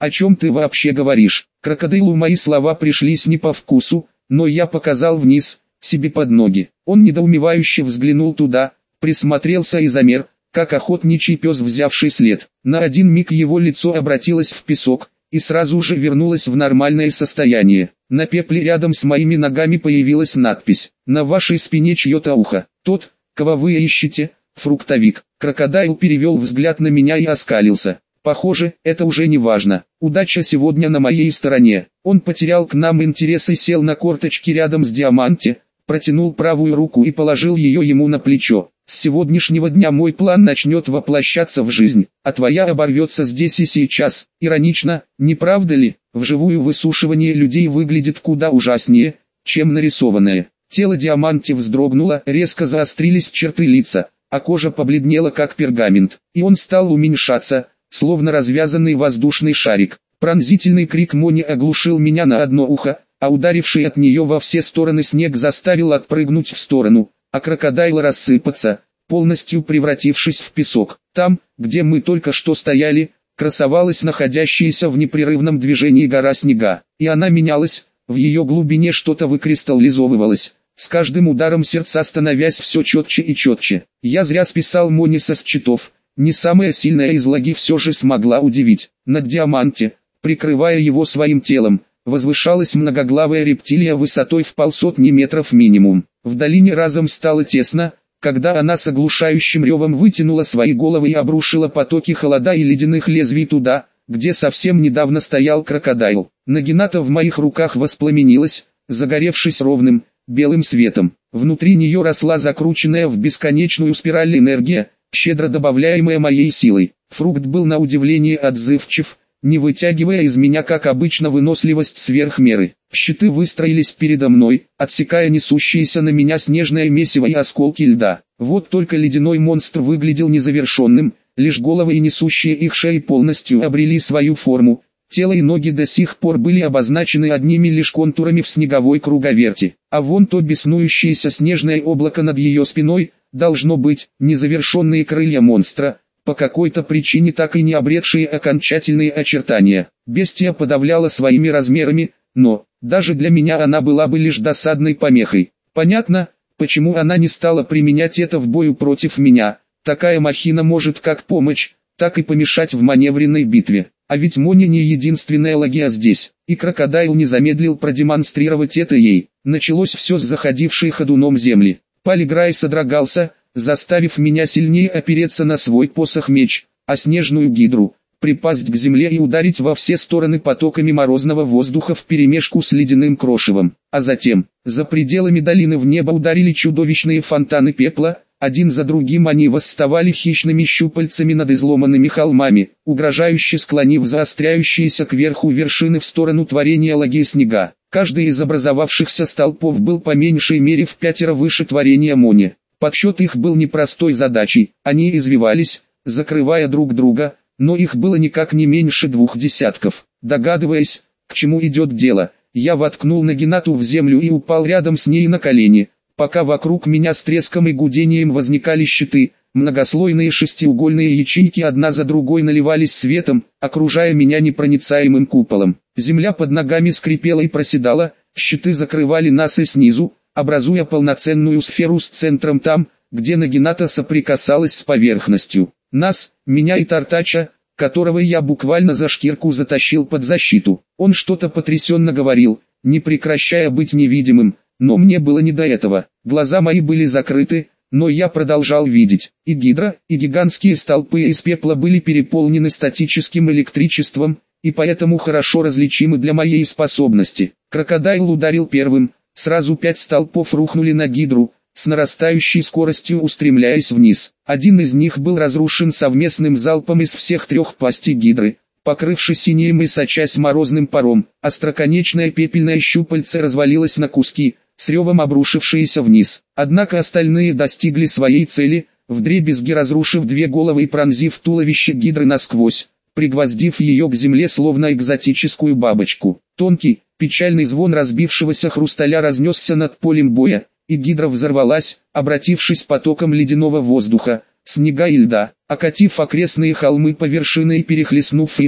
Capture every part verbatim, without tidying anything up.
«О чем ты вообще говоришь?» Крокодилу мои слова пришлись не по вкусу, но я показал вниз, себе под ноги. Он недоумевающе взглянул туда, присмотрелся и замер, как охотничий пес, взявший след. На один миг его лицо обратилось в песок, и сразу же вернулось в нормальное состояние. На пепле рядом с моими ногами появилась надпись: «На вашей спине чье-то ухо. Тот, кого вы ищете, фруктовик». Крокодил перевел взгляд на меня и оскалился. Похоже, это уже не важно. Удача сегодня на моей стороне. Он потерял к нам интерес и сел на корточки рядом с Диаманте, протянул правую руку и положил ее ему на плечо. «С сегодняшнего дня мой план начнет воплощаться в жизнь, а твоя оборвется здесь и сейчас». Иронично, не правда ли? Вживую высушивание людей выглядит куда ужаснее, чем нарисованное. Тело Диаманте вздрогнуло, резко заострились черты лица, а кожа побледнела как пергамент, и он стал уменьшаться, словно развязанный воздушный шарик. Пронзительный крик Мони оглушил меня на одно ухо, а ударивший от нее во все стороны снег заставил отпрыгнуть в сторону, а крокодил рассыпаться, полностью превратившись в песок. Там, где мы только что стояли, красовалась находящаяся в непрерывном движении гора снега, и она менялась, в ее глубине что-то выкристаллизовывалось, с каждым ударом сердца становясь все четче и четче. Я зря списал Мони со счетов, не самая сильная из лаги все же смогла удивить. Над Диаманте, прикрывая его своим телом, возвышалась многоглавая рептилия высотой в полсотни метров минимум. В долине разом стало тесно, когда она с оглушающим ревом вытянула свои головы и обрушила потоки холода и ледяных лезвий туда, где совсем недавно стоял крокодил. Нагината в моих руках воспламенилась, загоревшись ровным, белым светом. Внутри нее росла закрученная в бесконечную спираль энергия, щедро добавляемая моей силой. Фрукт был на удивление отзывчив, не вытягивая из меня как обычно выносливость сверх меры. Щиты выстроились передо мной, отсекая несущиеся на меня снежное месиво и осколки льда. Вот только ледяной монстр выглядел незавершенным, лишь головы и несущие их шеи полностью обрели свою форму. Тело и ноги до сих пор были обозначены одними лишь контурами в снеговой круговерти, а вон то беснующееся снежное облако над ее спиной, должно быть, незавершенные крылья монстра, по какой-то причине так и не обретшие окончательные очертания. Бестия подавляла своими размерами, но, даже для меня она была бы лишь досадной помехой. Понятно, почему она не стала применять это в бою против меня. Такая махина может как помочь, так и помешать в маневренной битве. А ведь Мони не единственная лагия здесь, и крокодил не замедлил продемонстрировать это ей. Началось все с заходившей ходуном земли. Палиграй содрогался, заставив меня сильнее опереться на свой посох-меч, а снежную гидру припасть к земле и ударить во все стороны потоками морозного воздуха вперемешку с ледяным крошевом. А затем, за пределами долины в небо ударили чудовищные фонтаны пепла, один за другим они восставали хищными щупальцами над изломанными холмами, угрожающе склонив заостряющиеся кверху вершины в сторону творения лаги снега. Каждый из образовавшихся столпов был по меньшей мере в пятеро выше творения Мони. Подсчет их был непростой задачей, они извивались, закрывая друг друга, но их было никак не меньше двух десятков. Догадываясь, к чему идет дело, я воткнул Нагинату в землю и упал рядом с ней на колени, пока вокруг меня с треском и гудением возникали щиты, многослойные шестиугольные ячейки одна за другой наливались светом, окружая меня непроницаемым куполом. Земля под ногами скрипела и проседала, щиты закрывали нас и снизу, образуя полноценную сферу с центром там, где Нагината соприкасалась с поверхностью. Нас, меня и Тартача, которого я буквально за шкирку затащил под защиту. Он что-то потрясенно говорил, не прекращая быть невидимым, но мне было не до этого. Глаза мои были закрыты, но я продолжал видеть. И гидра, и гигантские столпы из пепла были переполнены статическим электричеством, и поэтому хорошо различимы для моей способности. Крокодил ударил первым, сразу пять столпов рухнули на гидру, с нарастающей скоростью устремляясь вниз. Один из них был разрушен совместным залпом из всех трех пастей гидры, покрывшись синим и сочась морозным паром. Остроконечное пепельное щупальце развалилось на куски, с ревом обрушившиеся вниз. Однако остальные достигли своей цели, вдребезги разрушив две головы и пронзив туловище гидры насквозь, пригвоздив ее к земле словно экзотическую бабочку. Тонкий, печальный звон разбившегося хрусталя разнесся над полем боя, и гидра взорвалась, обратившись потоком ледяного воздуха, снега и льда, окатив окрестные холмы по вершине и перехлестнув их,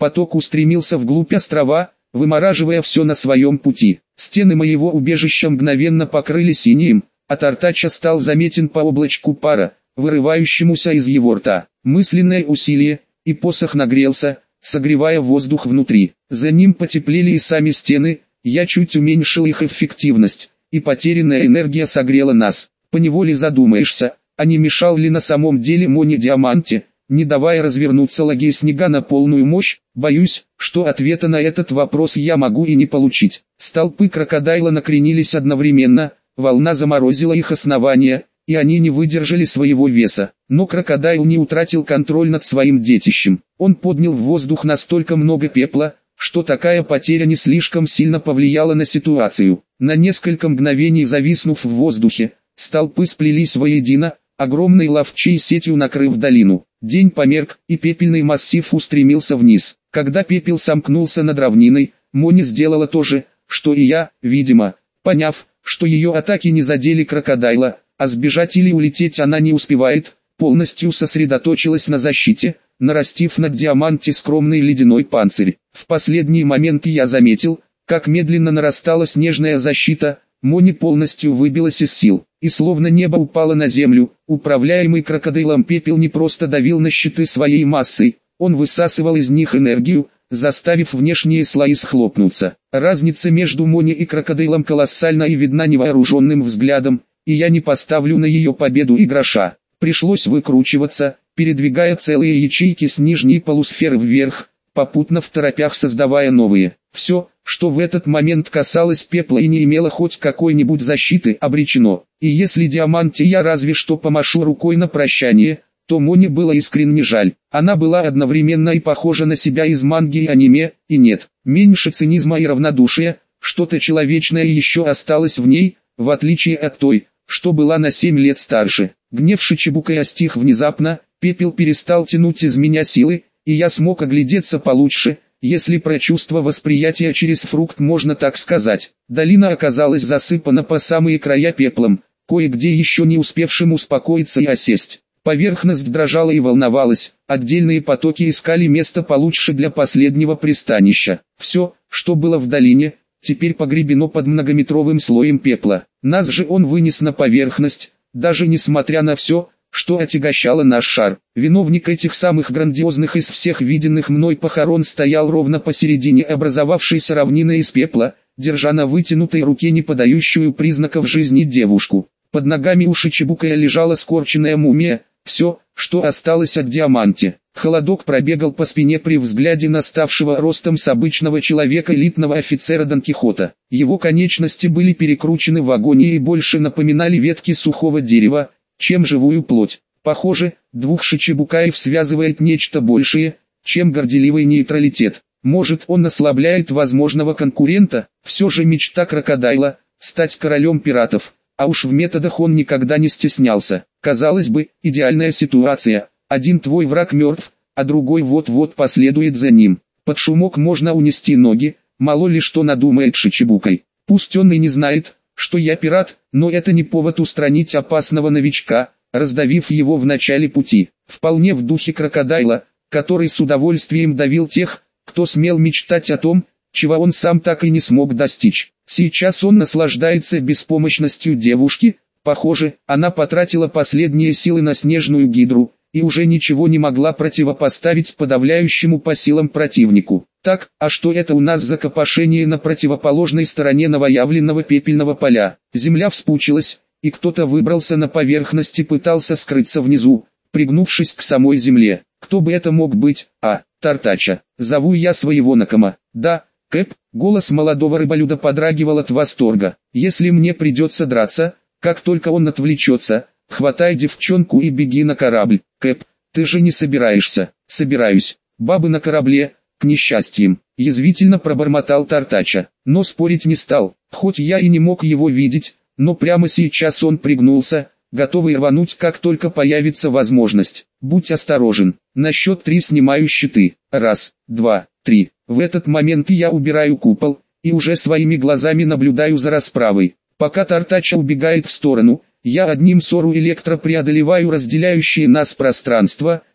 Поток устремился вглубь острова, вымораживая все на своем пути. Стены моего убежища мгновенно покрыли синим, а Тартача стал заметен по облачку пара, вырывающемуся из его рта. Мысленное усилие, и посох нагрелся, согревая воздух внутри. За ним потеплели и сами стены, я чуть уменьшил их эффективность, и потерянная энергия согрела нас. Поневоле задумаешься, а не мешал ли на самом деле Моне Диаманте, не давая развернуться лаге снега на полную мощь. Боюсь, что ответа на этот вопрос я могу и не получить. Столпы крокодайла накренились одновременно, волна заморозила их основания, и они не выдержали своего веса. Но крокодайл не утратил контроль над своим детищем. Он поднял в воздух настолько много пепла, что такая потеря не слишком сильно повлияла на ситуацию. На несколько мгновений зависнув в воздухе, столпы сплелись воедино, огромной ловчей сетью накрыв долину. День померк, и пепельный массив устремился вниз. Когда пепел сомкнулся над равниной, Мони сделала то же, что и я, видимо, поняв, что ее атаки не задели крокодайла, а сбежать или улететь она не успевает, полностью сосредоточилась на защите, нарастив над Диаманте скромный ледяной панцирь. В последний момент я заметил, как медленно нарастала снежная защита. Мони полностью выбилась из сил, и словно небо упало на землю. Управляемый крокодилом пепел не просто давил на щиты своей массой, он высасывал из них энергию, заставив внешние слои схлопнуться. Разница между Мони и крокодилом колоссальна и видна невооруженным взглядом, и я не поставлю на ее победу и гроша. Пришлось выкручиваться, передвигая целые ячейки с нижней полусферы вверх, попутно второпях создавая новые. Все, что в этот момент касалось пепла и не имело хоть какой-нибудь защиты, обречено. И если Диаманте я разве что помашу рукой на прощание, то Моне было искренне жаль. Она была одновременно и похожа на себя из манги и аниме, и нет, меньше цинизма и равнодушия, что-то человечное еще осталось в ней, в отличие от той, что была на семь лет старше. Гнев Шичибукая стих внезапно, пепел перестал тянуть из меня силы, и я смог оглядеться получше, если про чувство восприятия через фрукт можно так сказать. Долина оказалась засыпана по самые края пеплом, кое-где еще не успевшим успокоиться и осесть. Поверхность дрожала и волновалась, отдельные потоки искали место получше для последнего пристанища. Все, что было в долине, теперь погребено под многометровым слоем пепла. Нас же он вынес на поверхность, даже несмотря на все, что отягощало наш шар. Виновник этих самых грандиозных из всех виденных мной похорон стоял ровно посередине образовавшейся равнины из пепла, держа на вытянутой руке не подающую признаков жизни девушку. Под ногами у Шичибукая лежала скорченная мумия, все, что осталось от Диаманте. Холодок пробегал по спине при взгляде на ставшего ростом с обычного человека элитного офицера Дон Кихота. Его конечности были перекручены в агонии и больше напоминали ветки сухого дерева, чем живую плоть. Похоже, двух Шичибукаев связывает нечто большее, чем горделивый нейтралитет. Может, он ослабляет возможного конкурента? Все же мечта крокодайла – стать королем пиратов. А уж в методах он никогда не стеснялся. Казалось бы, идеальная ситуация. Один твой враг мертв, а другой вот-вот последует за ним. Под шумок можно унести ноги, мало ли что надумает Шичибукай. Пусть он и не знает, что я пират, но это не повод устранить опасного новичка, раздавив его в начале пути. Вполне в духе крокодайла, который с удовольствием давил тех, кто смел мечтать о том, чего он сам так и не смог достичь. Сейчас он наслаждается беспомощностью девушки. Похоже, она потратила последние силы на снежную гидру, и уже ничего не могла противопоставить подавляющему по силам противнику. Так, а что это у нас за копошение на противоположной стороне новоявленного пепельного поля? Земля вспучилась, и кто-то выбрался на поверхность и пытался скрыться внизу, пригнувшись к самой земле. Кто бы это мог быть? А, Тартача. Зову я своего Накама. Да, Кэп, голос молодого рыболюда подрагивал от восторга. Если мне придется драться, как только он отвлечется, хватай девчонку и беги на корабль. Кэп, ты же не собираешься? Собираюсь. Бабы на корабле, к несчастьям, язвительно пробормотал Тартача, но спорить не стал. Хоть я и не мог его видеть, но прямо сейчас он пригнулся, готовый рвануть, как только появится возможность. Будь осторожен. На счет три снимаю щиты. Раз, два, три. В этот момент я убираю купол, и уже своими глазами наблюдаю за расправой. Пока Тартача убегает в сторону, я одним сору электро преодолеваю разделяющее нас пространство,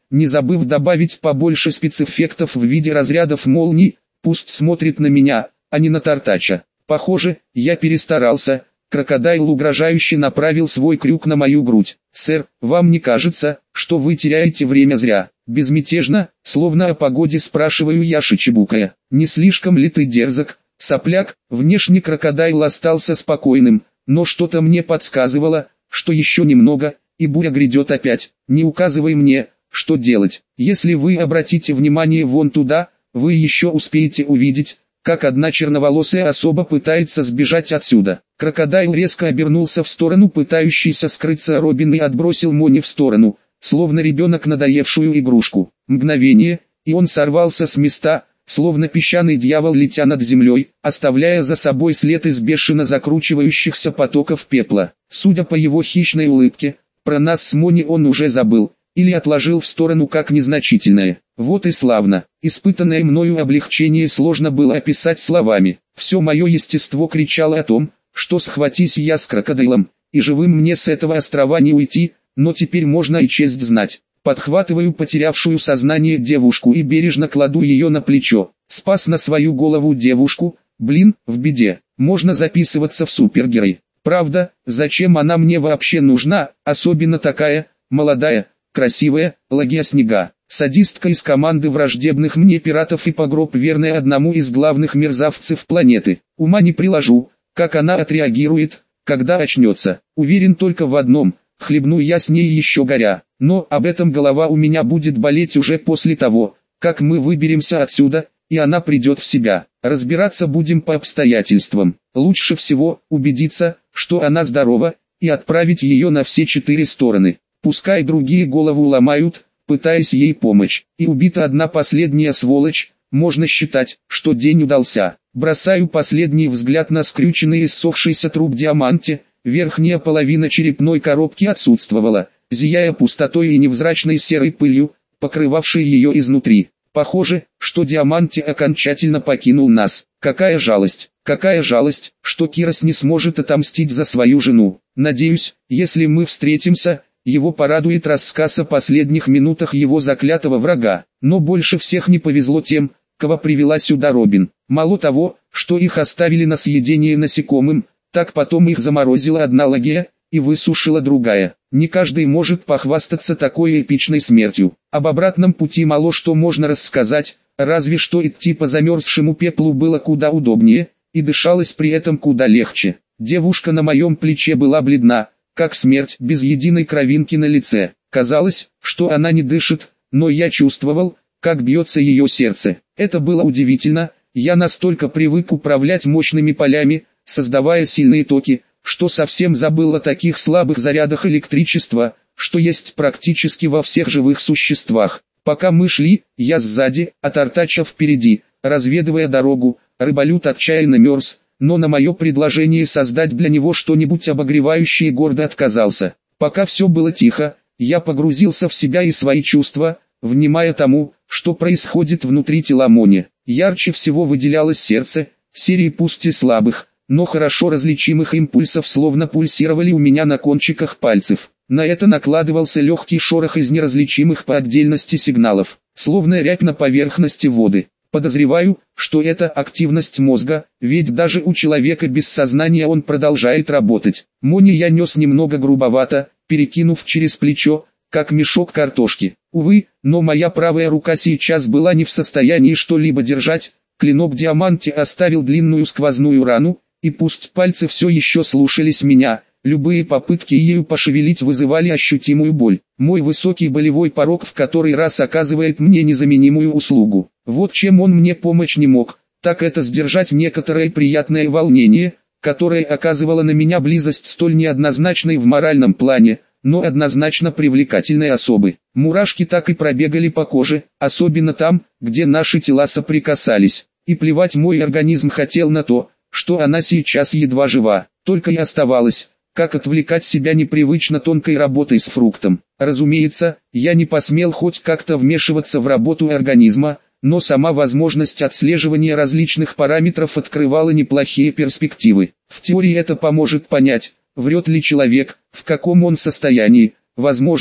не забыв добавить побольше спецэффектов в виде разрядов молний. Пусть смотрит на меня, а не на Тартача. Похоже, я перестарался. Крокодайл угрожающе направил свой крюк на мою грудь. «Сэр, вам не кажется, что вы теряете время зря?» Безмятежно, словно о погоде спрашиваю я, шичебукая. «Не слишком ли ты дерзок, сопляк?» Внешне крокодайл остался спокойным, но что-то мне подсказывало, что еще немного, и буря грядет опять. «Не указывай мне, что делать. Если вы обратите внимание вон туда, вы еще успеете увидеть, как одна черноволосая особа пытается сбежать отсюда». Крокодайл резко обернулся в сторону пытающейся скрыться Робин и отбросил Мони в сторону, словно ребенок надоевшую игрушку. Мгновение, и он сорвался с места, словно песчаный дьявол, летя над землей, оставляя за собой след из бешено закручивающихся потоков пепла. Судя по его хищной улыбке, про нас с Мони он уже забыл, или отложил в сторону как незначительное. Вот и славно. Испытанное мною облегчение сложно было описать словами. Все мое естество кричало о том, что схватись я с крокодилом, и живым мне с этого острова не уйти, но теперь можно и честь знать. Подхватываю потерявшую сознание девушку и бережно кладу ее на плечо. Спас на свою голову девушку, блин, в беде. Можно записываться в супергерой. Правда, зачем она мне вообще нужна, особенно такая, молодая, красивая, Лагия Снега. Садистка из команды враждебных мне пиратов и погроб верная одному из главных мерзавцев планеты. Ума не приложу, как она отреагирует, когда очнется. Уверен только в одном, хлебну я с ней еще горя. Но об этом голова у меня будет болеть уже после того, как мы выберемся отсюда, и она придет в себя. Разбираться будем по обстоятельствам. Лучше всего убедиться, что она здорова, и отправить ее на все четыре стороны. Пускай другие голову ломают, пытаясь ей помочь. И убита одна последняя сволочь, можно считать, что день удался. Бросаю последний взгляд на скрюченный и ссохшийся труп Диаманте. Верхняя половина черепной коробки отсутствовала, зияя пустотой и невзрачной серой пылью, покрывавшей ее изнутри. Похоже, что Диаманте окончательно покинул нас. Какая жалость, какая жалость, что Кирос не сможет отомстить за свою жену. Надеюсь, если мы встретимся, его порадует рассказ о последних минутах его заклятого врага. Но больше всех не повезло тем, кого привела сюда Робин. Мало того, что их оставили на съедение насекомым, так потом их заморозила одна Лагия, и высушила другая. Не каждый может похвастаться такой эпичной смертью. Об обратном пути мало что можно рассказать, разве что идти по замерзшему пеплу было куда удобнее, и дышалось при этом куда легче. Девушка на моем плече была бледна, как смерть, без единой кровинки на лице. Казалось, что она не дышит, но я чувствовал, как бьется ее сердце. Это было удивительно, я настолько привык управлять мощными полями, создавая сильные токи, что совсем забыл о таких слабых зарядах электричества, что есть практически во всех живых существах. Пока мы шли, я сзади, а Тартача впереди, разведывая дорогу. Рыболют отчаянно мерз, но на мое предложение создать для него что-нибудь обогревающее гордо отказался. Пока все было тихо, я погрузился в себя и свои чувства, внимая тому, что происходит внутри тела Мони. Ярче всего выделялось сердце, серии пусть и слабых, но хорошо различимых импульсов словно пульсировали у меня на кончиках пальцев. На это накладывался легкий шорох из неразличимых по отдельности сигналов, словно рябь на поверхности воды. Подозреваю, что это активность мозга, ведь даже у человека без сознания он продолжает работать. Мони я нес немного грубовато, перекинув через плечо, как мешок картошки. Увы, но моя правая рука сейчас была не в состоянии что-либо держать. Клинок Диаманте оставил длинную сквозную рану, и пусть пальцы все еще слушались меня, любые попытки ею пошевелить вызывали ощутимую боль. Мой высокий болевой порог в который раз оказывает мне незаменимую услугу. Вот чем он мне помочь не мог, так это сдержать некоторое приятное волнение, которое оказывало на меня близость столь неоднозначной в моральном плане, но однозначно привлекательной особы. Мурашки так и пробегали по коже, особенно там, где наши тела соприкасались. И плевать мой организм хотел на то, что она сейчас едва жива, только и оставалось, как отвлекать себя непривычно тонкой работой с фруктом. Разумеется, я не посмел хоть как-то вмешиваться в работу организма, но сама возможность отслеживания различных параметров открывала неплохие перспективы. В теории это поможет понять, врет ли человек, в каком он состоянии. Возможно,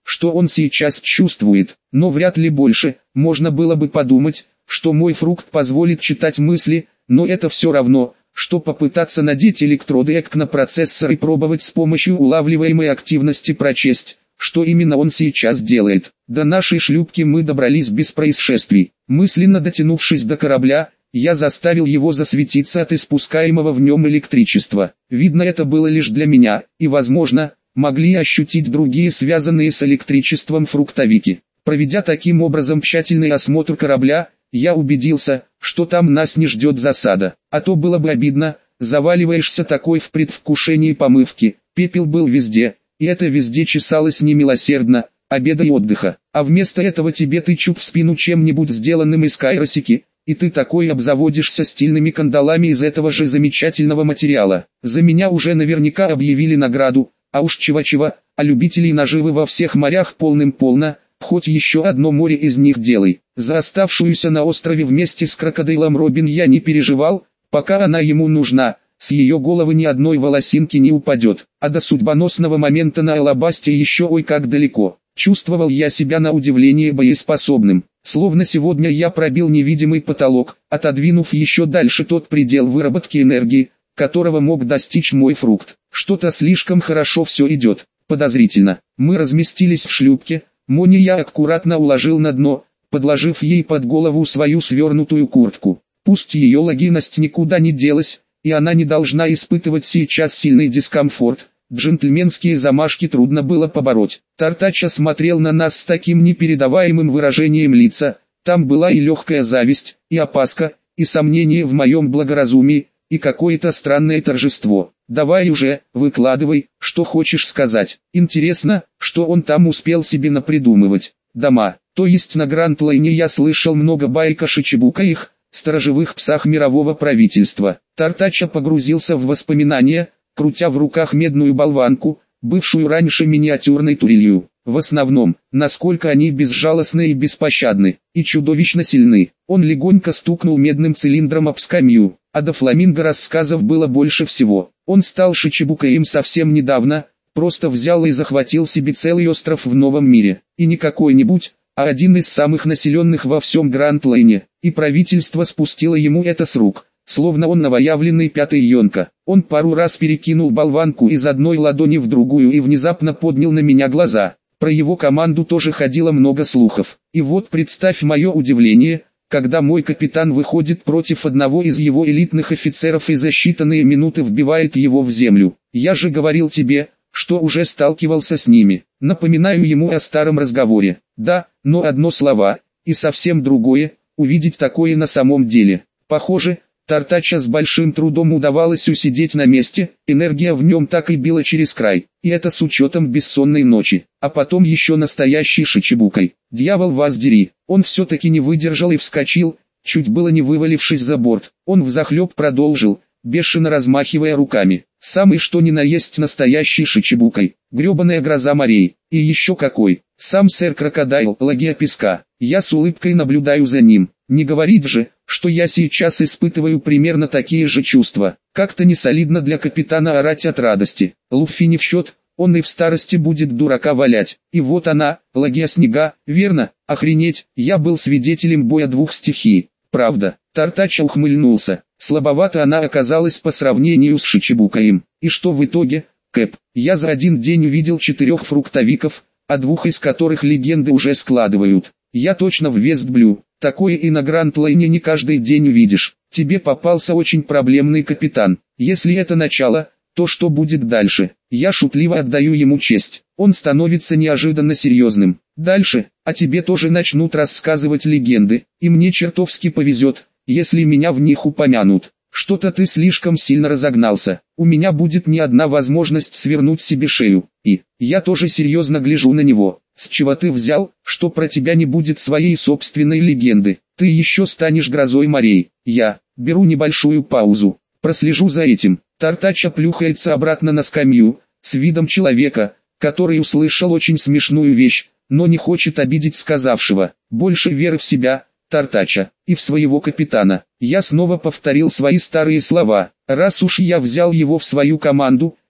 что он сейчас чувствует, но вряд ли больше. Можно было бы подумать, что мой фрукт позволит читать мысли, но это все равно, что попытаться надеть электроды ЭК на процессор и пробовать с помощью улавливаемой активности прочесть, что именно он сейчас делает. До нашей шлюпки мы добрались без происшествий. Мысленно дотянувшись до корабля, я заставил его засветиться от испускаемого в нем электричества. Видно, это было лишь для меня, и, возможно, могли ощутить другие связанные с электричеством фруктовики. Проведя таким образом тщательный осмотр корабля, я убедился, что там нас не ждет засада. А то было бы обидно, заваливаешься такой в предвкушении помывки. Пепел был везде, и это везде чесалось немилосердно, обеда и отдыха. А вместо этого тебе тычут в спину чем-нибудь сделанным из кайросики, и ты такой обзаводишься стильными кандалами из этого же замечательного материала. За меня уже наверняка объявили награду, а уж чего-чего, а любителей наживы во всех морях полным-полно, хоть еще одно море из них делай. За оставшуюся на острове вместе с крокодилом Робин я не переживал, пока она ему нужна, с ее головы ни одной волосинки не упадет, а до судьбоносного момента на Алабасте еще ой как далеко. Чувствовал я себя на удивление боеспособным, словно сегодня я пробил невидимый потолок, отодвинув еще дальше тот предел выработки энергии, которого мог достичь мой фрукт. Что-то слишком хорошо все идет, подозрительно. Мы разместились в шлюпке, Мони я аккуратно уложил на дно, подложив ей под голову свою свернутую куртку. Пусть ее логинность никуда не делась, и она не должна испытывать сейчас сильный дискомфорт, джентльменские замашки трудно было побороть. Тартача смотрел на нас с таким непередаваемым выражением лица, там была и легкая зависть, и опаска, и сомнение в моем благоразумии, и какое-то странное торжество. «Давай уже, выкладывай, что хочешь сказать. Интересно, что он там успел себе напридумывать. Дома, то есть на Гранд-Лайне я слышал много баек о Шичибукаях, сторожевых псах мирового правительства». Тартача погрузился в воспоминания, крутя в руках медную болванку, бывшую раньше миниатюрной турелью. В основном, насколько они безжалостны и беспощадны, и чудовищно сильны. Он легонько стукнул медным цилиндром об скамью, а до фламинго рассказов было больше всего. Он стал Шичибукаем совсем недавно, просто взял и захватил себе целый остров в новом мире. И не какой-нибудь, а один из самых населенных во всем Гранд-Лайне. И правительство спустило ему это с рук, словно он новоявленный пятый Йонка. Он пару раз перекинул болванку из одной ладони в другую и внезапно поднял на меня глаза. Про его команду тоже ходило много слухов. И вот представь мое удивление, когда мой капитан выходит против одного из его элитных офицеров и за считанные минуты вбивает его в землю. Я же говорил тебе, что уже сталкивался с ними. Напоминаю ему о старом разговоре. Да, но одно слово, и совсем другое, увидеть такое на самом деле. Похоже, Тартача с большим трудом удавалось усидеть на месте, энергия в нем так и била через край, и это с учетом бессонной ночи, а потом еще настоящий Шичибукай. Дьявол вас дери, он все-таки не выдержал и вскочил, чуть было не вывалившись за борт. Он взахлеб продолжил, бешено размахивая руками. Самый что ни на есть настоящий Шичибукай, гребаная гроза морей, и еще какой, сам сэр Крокодайл, лагия песка. Я с улыбкой наблюдаю за ним. Не говорить же, что я сейчас испытываю примерно такие же чувства. Как-то не солидно для капитана орать от радости. Луффи не в счет, он и в старости будет дурака валять. И вот она, лагия снега, верно? Охренеть, я был свидетелем боя двух стихий. Правда, Тартача ухмыльнулся. Слабовато она оказалась по сравнению с Шичибукаем. И что в итоге, Кэп? Я за один день увидел четырех фруктовиков, а двух из которых легенды уже складывают. Я точно в Вестблю. Такое и на Гранд-Лайне не каждый день увидишь. Тебе попался очень проблемный капитан. Если это начало, то что будет дальше? Я шутливо отдаю ему честь. Он становится неожиданно серьезным. Дальше, а тебе тоже начнут рассказывать легенды, и мне чертовски повезет, если меня в них упомянут. Что-то ты слишком сильно разогнался. У меня будет не одна возможность свернуть себе шею. И, я тоже серьезно гляжу на него. С чего ты взял, что про тебя не будет своей собственной легенды? Ты еще станешь грозой морей. Я беру небольшую паузу. Прослежу за этим. Тартача плюхается обратно на скамью, с видом человека, который услышал очень смешную вещь, но не хочет обидеть сказавшего. Больше веры в себя, Тартача, и в своего капитана. Я снова повторил свои старые слова. Раз уж я взял его в свою команду,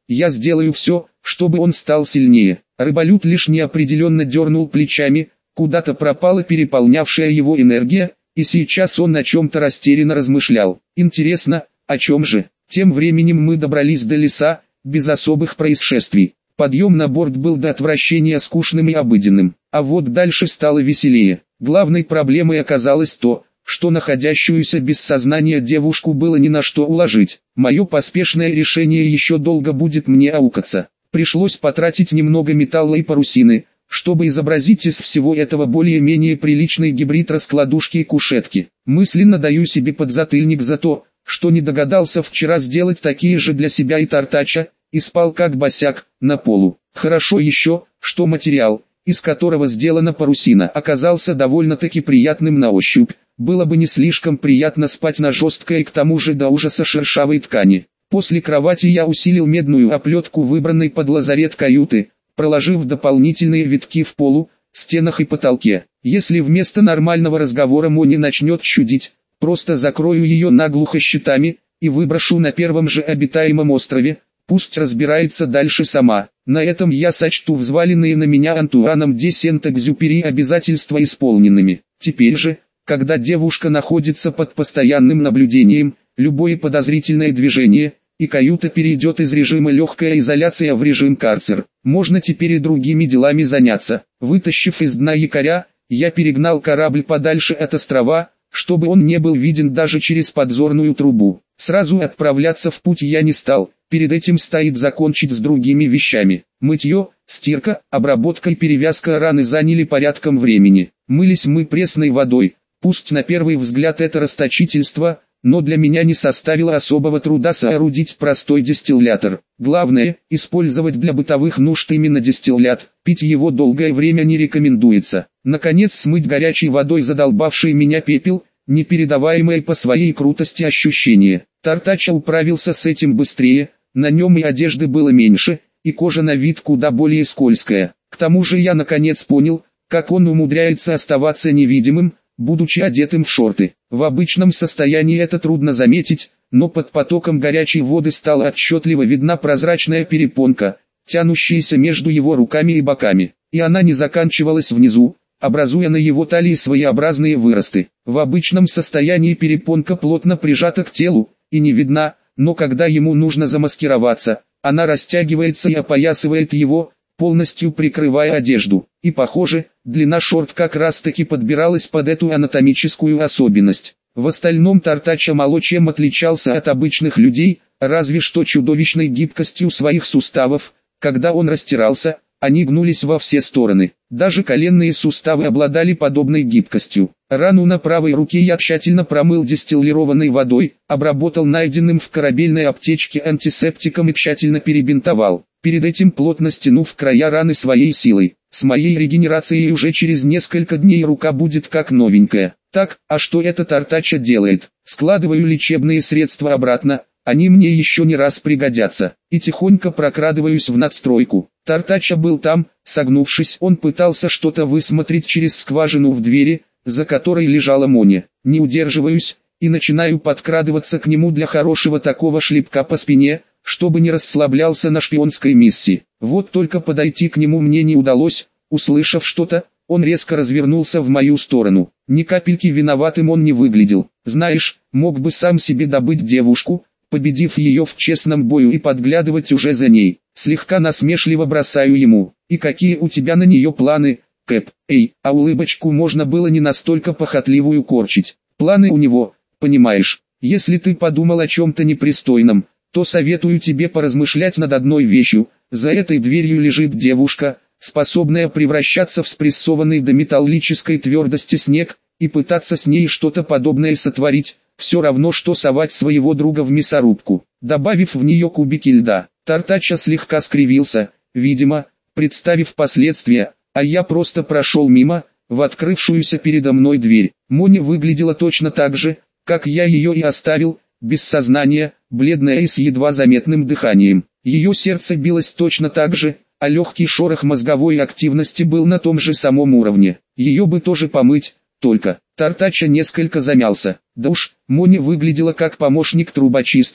я сделаю все, чтобы он стал сильнее. Рыболюд лишь неопределенно дернул плечами, куда-то пропала переполнявшая его энергия, и сейчас он о чем-то растерянно размышлял. Интересно, о чем же? Тем временем мы добрались до леса, без особых происшествий. Подъем на борт был до отвращения скучным и обыденным, а вот дальше стало веселее. Главной проблемой оказалось то, что находящуюся без сознания девушку было ни на что уложить. Мое поспешное решение еще долго будет мне аукаться. Пришлось потратить немного металла и парусины, чтобы изобразить из всего этого более-менее приличный гибрид раскладушки и кушетки. Мысленно даю себе подзатыльник за то, что не догадался вчера сделать такие же для себя и Тартача, и спал как босяк, на полу. Хорошо еще, что материал, из которого сделана парусина, оказался довольно-таки приятным на ощупь. Было бы не слишком приятно спать на жесткой и к тому же до ужаса шершавой ткани. После кровати я усилил медную оплетку выбранной под лазарет каюты, проложив дополнительные витки в полу, стенах и потолке. Если вместо нормального разговора Мони начнет чудить, просто закрою ее наглухо щитами и выброшу на первом же обитаемом острове, пусть разбирается дальше сама. На этом я сочту взваленные на меня Антуаном де Сент-Экзюпери обязательства исполненными. Теперь же, когда девушка находится под постоянным наблюдением, любое подозрительное движение, и каюта перейдет из режима легкая изоляция в режим карцер. Можно теперь и другими делами заняться. Вытащив из дна якоря, я перегнал корабль подальше от острова, чтобы он не был виден даже через подзорную трубу. Сразу отправляться в путь я не стал, перед этим стоит закончить с другими вещами. Мытье, стирка, обработка и перевязка раны заняли порядком времени. Мылись мы пресной водой, пусть на первый взгляд это расточительство, но для меня не составило особого труда соорудить простой дистиллятор. Главное, использовать для бытовых нужд именно дистиллят, пить его долгое время не рекомендуется. Наконец смыть горячей водой задолбавший меня пепел, непередаваемое по своей крутости ощущение. Тартача управился с этим быстрее, на нем и одежды было меньше, и кожа на вид куда более скользкая. К тому же я наконец понял, как он умудряется оставаться невидимым, будучи одетым в шорты. В обычном состоянии это трудно заметить, но под потоком горячей воды стала отчетливо видна прозрачная перепонка, тянущаяся между его руками и боками, и она не заканчивалась внизу, образуя на его талии своеобразные выросты. В обычном состоянии перепонка плотно прижата к телу, и не видна, но когда ему нужно замаскироваться, она растягивается и опоясывает его, полностью прикрывая одежду. И похоже, длина шорт как раз таки подбиралась под эту анатомическую особенность. В остальном Тартача мало чем отличался от обычных людей, разве что чудовищной гибкостью своих суставов. Когда он растирался, они гнулись во все стороны. Даже коленные суставы обладали подобной гибкостью. Рану на правой руке я тщательно промыл дистиллированной водой, обработал найденным в корабельной аптечке антисептиком и тщательно перебинтовал, перед этим плотно стянув края раны своей силой. С моей регенерацией уже через несколько дней рука будет как новенькая. Так, а что это Тартача делает? Складываю лечебные средства обратно, они мне еще не раз пригодятся, и тихонько прокрадываюсь в надстройку. Тартача был там, согнувшись, он пытался что-то высмотреть через скважину в двери, за которой лежала Моня. Не удерживаюсь, и начинаю подкрадываться к нему для хорошего такого шлепка по спине, чтобы не расслаблялся на шпионской миссии. Вот только подойти к нему мне не удалось. Услышав что-то, он резко развернулся в мою сторону. Ни капельки виноватым он не выглядел. Знаешь, мог бы сам себе добыть девушку, победив ее в честном бою и подглядывать уже за ней. Слегка насмешливо бросаю ему. И какие у тебя на нее планы, Кэп? Эй, а улыбочку можно было не настолько похотливую корчить. Планы у него, понимаешь, если ты подумал о чем-то непристойном, то советую тебе поразмышлять над одной вещью. За этой дверью лежит девушка, способная превращаться в спрессованный до металлической твердости снег, и пытаться с ней что-то подобное сотворить, все равно что совать своего друга в мясорубку, добавив в нее кубики льда. Тартача слегка скривился, видимо, представив последствия, а я просто прошел мимо, в открывшуюся передо мной дверь. Моня выглядела точно так же, как я ее и оставил, без сознания, бледная и с едва заметным дыханием. Ее сердце билось точно так же, а легкий шорох мозговой активности был на том же самом уровне. Ее бы тоже помыть, только... Тартача несколько замялся. Да уж, Моня выглядела как помощник трубочиста,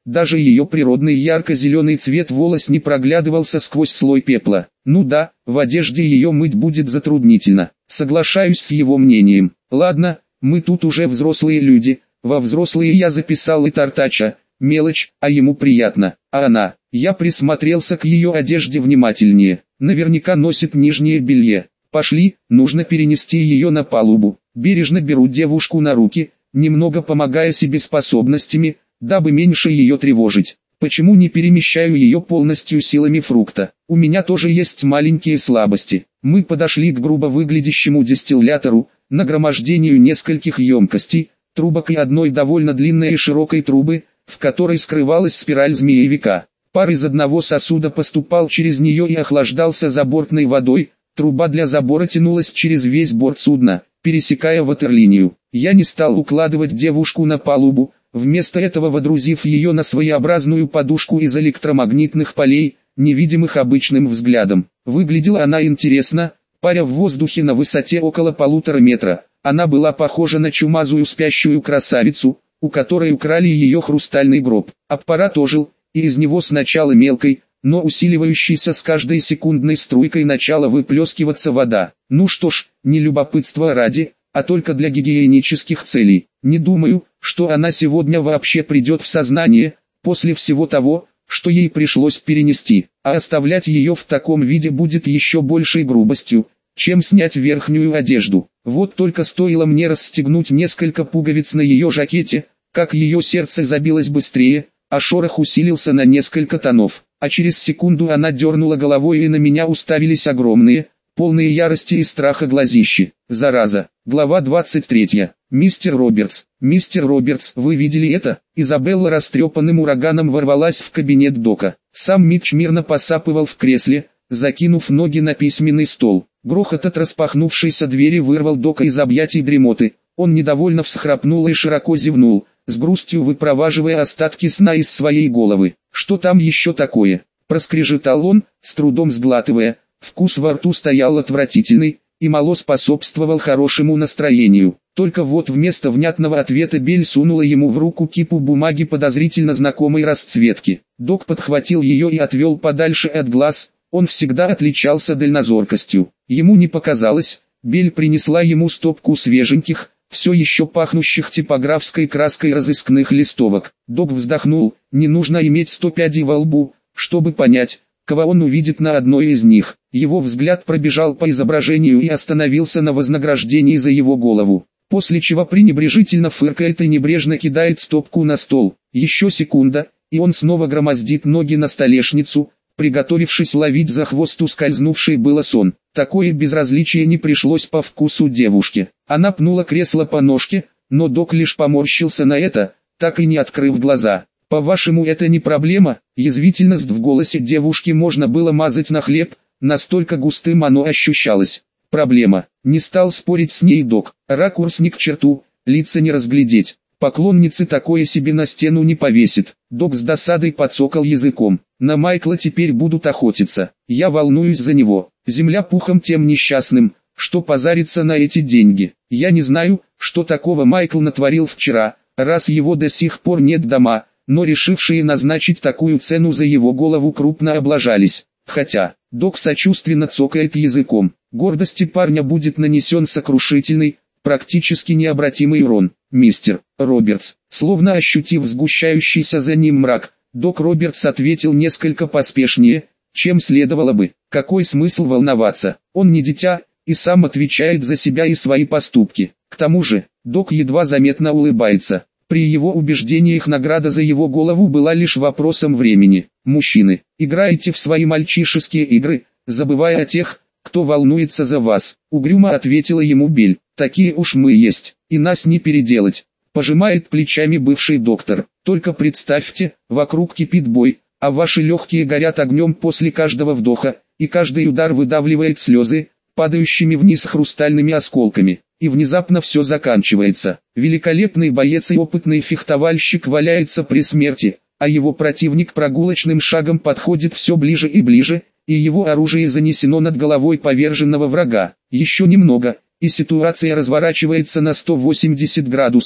даже ее природный ярко-зеленый цвет волос не проглядывался сквозь слой пепла. Ну да, в одежде ее мыть будет затруднительно. Соглашаюсь с его мнением. Ладно, мы тут уже взрослые люди, во взрослые я записал и Тартача, мелочь, а ему приятно. А она, я присмотрелся к ее одежде внимательнее, наверняка носит нижнее белье. Пошли, нужно перенести ее на палубу. Бережно беру девушку на руки, немного помогая себе способностями, дабы меньше ее тревожить. Почему не перемещаю ее полностью силами фрукта? У меня тоже есть маленькие слабости. Мы подошли к грубо выглядящему дистиллятору, нагромождению нескольких емкостей, трубок и одной довольно длинной и широкой трубы, в которой скрывалась спираль змеевика. Пар из одного сосуда поступал через нее и охлаждался забортной водой, труба для забора тянулась через весь борт судна, пересекая ватерлинию. Я не стал укладывать девушку на палубу, вместо этого водрузив ее на своеобразную подушку из электромагнитных полей, невидимых обычным взглядом. Выглядела она интересно, паря в воздухе на высоте около полутора метра. Она была похожа на чумазую спящую красавицу, у которой украли ее хрустальный гроб. Аппарат ожил, и из него сначала мелкой, но усиливающейся с каждой секундной струйкой начала выплескиваться вода. Ну что ж, не любопытство ради, а только для гигиенических целей. Не думаю, что она сегодня вообще придет в сознание, после всего того, что ей пришлось перенести, а оставлять ее в таком виде будет еще большей грубостью, чем снять верхнюю одежду. Вот только стоило мне расстегнуть несколько пуговиц на ее жакете, как ее сердце забилось быстрее, а шорох усилился на несколько тонов, а через секунду она дернула головой и на меня уставились огромные, полные ярости и страха глазищи. Зараза. Глава двадцать третья. Мистер Робертс. Мистер Робертс, вы видели это? Изабелла растрепанным ураганом ворвалась в кабинет Дока. Сам Митч мирно посапывал в кресле, закинув ноги на письменный стол. Грохот от распахнувшейся двери вырвал Дока из объятий дремоты. Он недовольно всхрапнул и широко зевнул, с грустью выпроваживая остатки сна из своей головы. «Что там еще такое?» – проскрежетал он, с трудом сглатывая. Вкус во рту стоял отвратительный, и мало способствовал хорошему настроению. Только вот вместо внятного ответа Белль сунула ему в руку кипу бумаги подозрительно знакомой расцветки. Док подхватил ее и отвел подальше от глаз, он всегда отличался дальнозоркостью. Ему не показалось, Белль принесла ему стопку свеженьких, все еще пахнущих типографской краской разыскных листовок. Док вздохнул, не нужно иметь сто пядей во лбу, чтобы понять, кого он увидит на одной из них. Его взгляд пробежал по изображению и остановился на вознаграждении за его голову. После чего пренебрежительно фыркает и небрежно кидает стопку на стол. Еще секунда, и он снова громоздит ноги на столешницу, приготовившись ловить за хвост ускользнувший было сон. Такое безразличие не пришлось по вкусу девушке. Она пнула кресло по ножке, но Док лишь поморщился на это, так и не открыв глаза. «По-вашему, это не проблема?» Язвительность в голосе девушки можно было мазать на хлеб, настолько густым оно ощущалось. «Проблема». Не стал спорить с ней Док. Ракурс ни к черту, лица не разглядеть. Поклонницы такое себе на стену не повесит. Док с досадой подсокал языком. На Майкла теперь будут охотиться. Я волнуюсь за него. Земля пухом тем несчастным, что позарится на эти деньги. Я не знаю, что такого Майкл натворил вчера, раз его до сих пор нет дома, но решившие назначить такую цену за его голову крупно облажались. Хотя, Док сочувственно цокает языком. Гордости парня будет нанесен сокрушительный, практически необратимый урон. Мистер Робертс, словно ощутив сгущающийся за ним мрак, Док Робертс ответил несколько поспешнее, чем следовало бы. Какой смысл волноваться? Он не дитя, и сам отвечает за себя и свои поступки. К тому же, Док едва заметно улыбается. При его убеждениях награда за его голову была лишь вопросом времени. Мужчины, играете в свои мальчишеские игры, забывая о тех, кто волнуется за вас. Угрюмо ответила ему Белль. Такие уж мы есть, и нас не переделать. Пожимает плечами бывший доктор. Только представьте, вокруг кипит бой, а ваши легкие горят огнем после каждого вдоха, и каждый удар выдавливает слезы, падающими вниз хрустальными осколками. И внезапно все заканчивается. Великолепный боец и опытный фехтовальщик валяется при смерти, а его противник прогулочным шагом подходит все ближе и ближе, и его оружие занесено над головой поверженного врага. Еще немного, и ситуация разворачивается на сто восемьдесят градусов,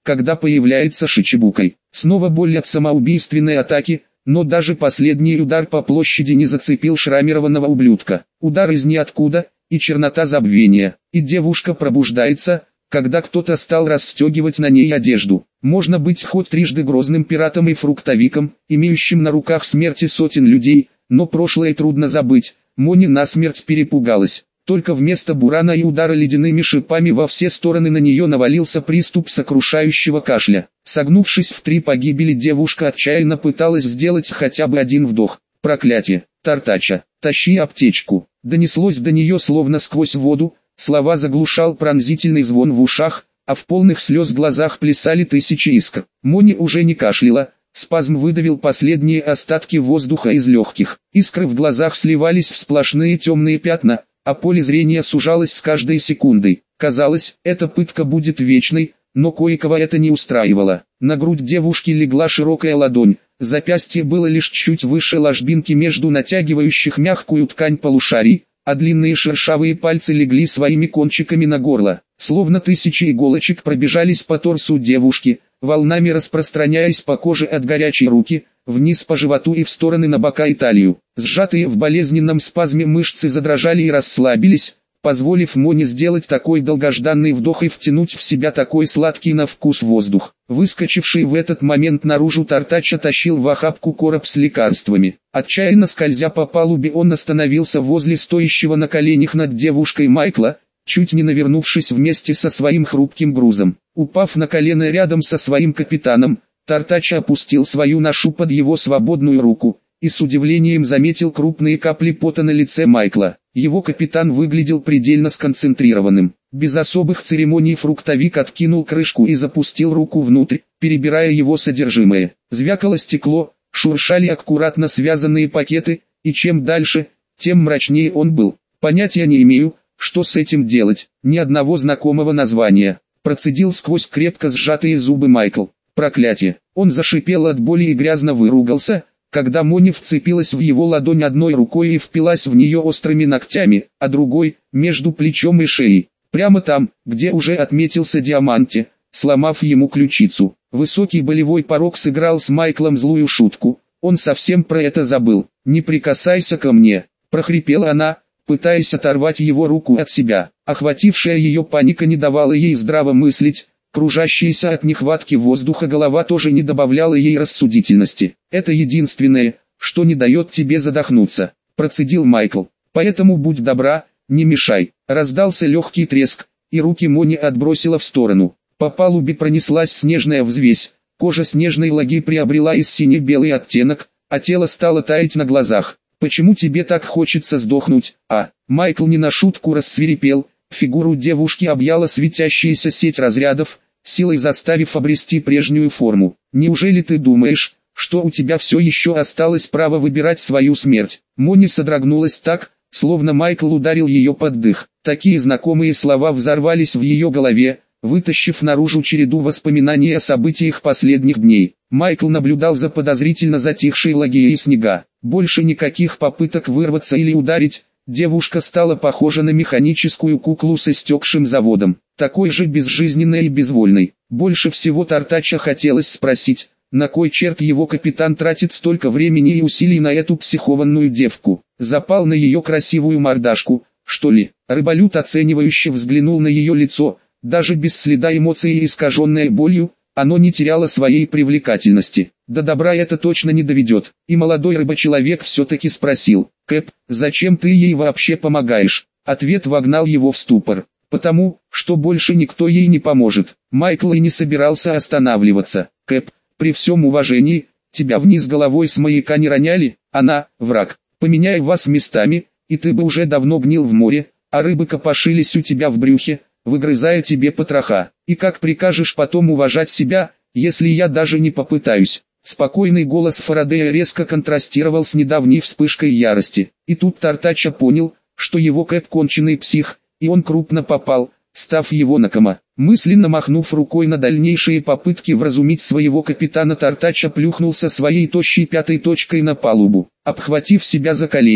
когда появляется Шичибукай. Снова боль от самоубийственной атаки, но даже последний удар по площади не зацепил шрамированного ублюдка. Удар из ниоткуда, и чернота забвения, и девушка пробуждается, когда кто-то стал расстегивать на ней одежду. Можно быть хоть трижды грозным пиратом и фруктовиком, имеющим на руках смерти сотен людей, но прошлое трудно забыть. Мони насмерть перепугалась. Только вместо бурана и удара ледяными шипами во все стороны на нее навалился приступ сокрушающего кашля. Согнувшись в три погибели, девушка отчаянно пыталась сделать хотя бы один вдох. Проклятие! Тартача, тащи аптечку! Донеслось до нее словно сквозь воду, слова заглушал пронзительный звон в ушах, а в полных слез глазах плясали тысячи искр. Мони уже не кашляла, спазм выдавил последние остатки воздуха из легких. Искры в глазах сливались в сплошные темные пятна, а поле зрения сужалось с каждой секундой. Казалось, эта пытка будет вечной, но кое-кого это не устраивало. На грудь девушки легла широкая ладонь, запястье было лишь чуть выше ложбинки между натягивающих мягкую ткань полушарий, а длинные шершавые пальцы легли своими кончиками на горло. Словно тысячи иголочек пробежались по торсу девушки, волнами распространяясь по коже от горячей руки, вниз по животу и в стороны на бока и талию. Сжатые в болезненном спазме мышцы задрожали и расслабились, позволив Моне сделать такой долгожданный вдох и втянуть в себя такой сладкий на вкус воздух. Выскочивший в этот момент наружу Тартача тащил в охапку короб с лекарствами. Отчаянно скользя по палубе, он остановился возле стоящего на коленях над девушкой Майкла, чуть не навернувшись вместе со своим хрупким грузом. Упав на колено рядом со своим капитаном, Тартача опустил свою ношу под его свободную руку, и с удивлением заметил крупные капли пота на лице Майкла. Его капитан выглядел предельно сконцентрированным. Без особых церемоний фруктовик откинул крышку и запустил руку внутрь, перебирая его содержимое. Звякало стекло, шуршали аккуратно связанные пакеты, и чем дальше, тем мрачнее он был. Понятия не имею, что с этим делать, ни одного знакомого названия. Процедил сквозь крепко сжатые зубы Майкл. Проклятие! Он зашипел от боли и грязно выругался, когда Мони вцепилась в его ладонь одной рукой и впилась в нее острыми ногтями, а другой, между плечом и шеей, прямо там, где уже отметился Диаманте, сломав ему ключицу. Высокий болевой порог сыграл с Майклом злую шутку, он совсем про это забыл. «Не прикасайся ко мне», — прохрипела она, пытаясь оторвать его руку от себя. Охватившая ее паника не давала ей здраво мыслить, кружащаяся от нехватки воздуха голова тоже не добавляла ей рассудительности. «Это единственное, что не дает тебе задохнуться», — процедил Майкл. «Поэтому будь добра, не мешай». Раздался легкий треск, и руки Мони отбросила в сторону. По палубе пронеслась снежная взвесь, кожа снежной лаги приобрела из сине-белый оттенок, а тело стало таять на глазах. «Почему тебе так хочется сдохнуть, а?» Майкл не на шутку рассвирепел, фигуру девушки объяла светящаяся сеть разрядов, силой заставив обрести прежнюю форму. «Неужели ты думаешь, что у тебя все еще осталось право выбирать свою смерть?» Мони содрогнулась так, словно Майкл ударил ее под дых. Такие знакомые слова взорвались в ее голове, вытащив наружу череду воспоминаний о событиях последних дней. Майкл наблюдал за подозрительно затихшей лагией снега. Больше никаких попыток вырваться или ударить. Девушка стала похожа на механическую куклу с истекшим заводом, такой же безжизненной и безвольной. Больше всего Тартача хотелось спросить, на кой черт его капитан тратит столько времени и усилий на эту психованную девку. Запал на ее красивую мордашку, что ли? Рыболют оценивающе взглянул на ее лицо, даже без следа эмоций и искаженное болью, оно не теряло своей привлекательности. До добра это точно не доведет. И молодой рыбочеловек все-таки спросил: «Кэп, зачем ты ей вообще помогаешь?» Ответ вогнал его в ступор. «Потому, что больше никто ей не поможет». Майкл и не собирался останавливаться. «Кэп, при всем уважении, тебя вниз головой с маяка не роняли? Она, враг. Поменяй вас местами, и ты бы уже давно гнил в море, а рыбы копошились у тебя в брюхе, выгрызая тебе потроха. И как прикажешь потом уважать себя, если я даже не попытаюсь?» Спокойный голос Фарадея резко контрастировал с недавней вспышкой ярости. И тут Тартача понял, что его Кэп конченый псих, и он крупно попал, став его накома. Мысленно махнув рукой на дальнейшие попытки вразумить своего капитана, Тартача плюхнулся своей тощей пятой точкой на палубу. Обхватив себя за колени,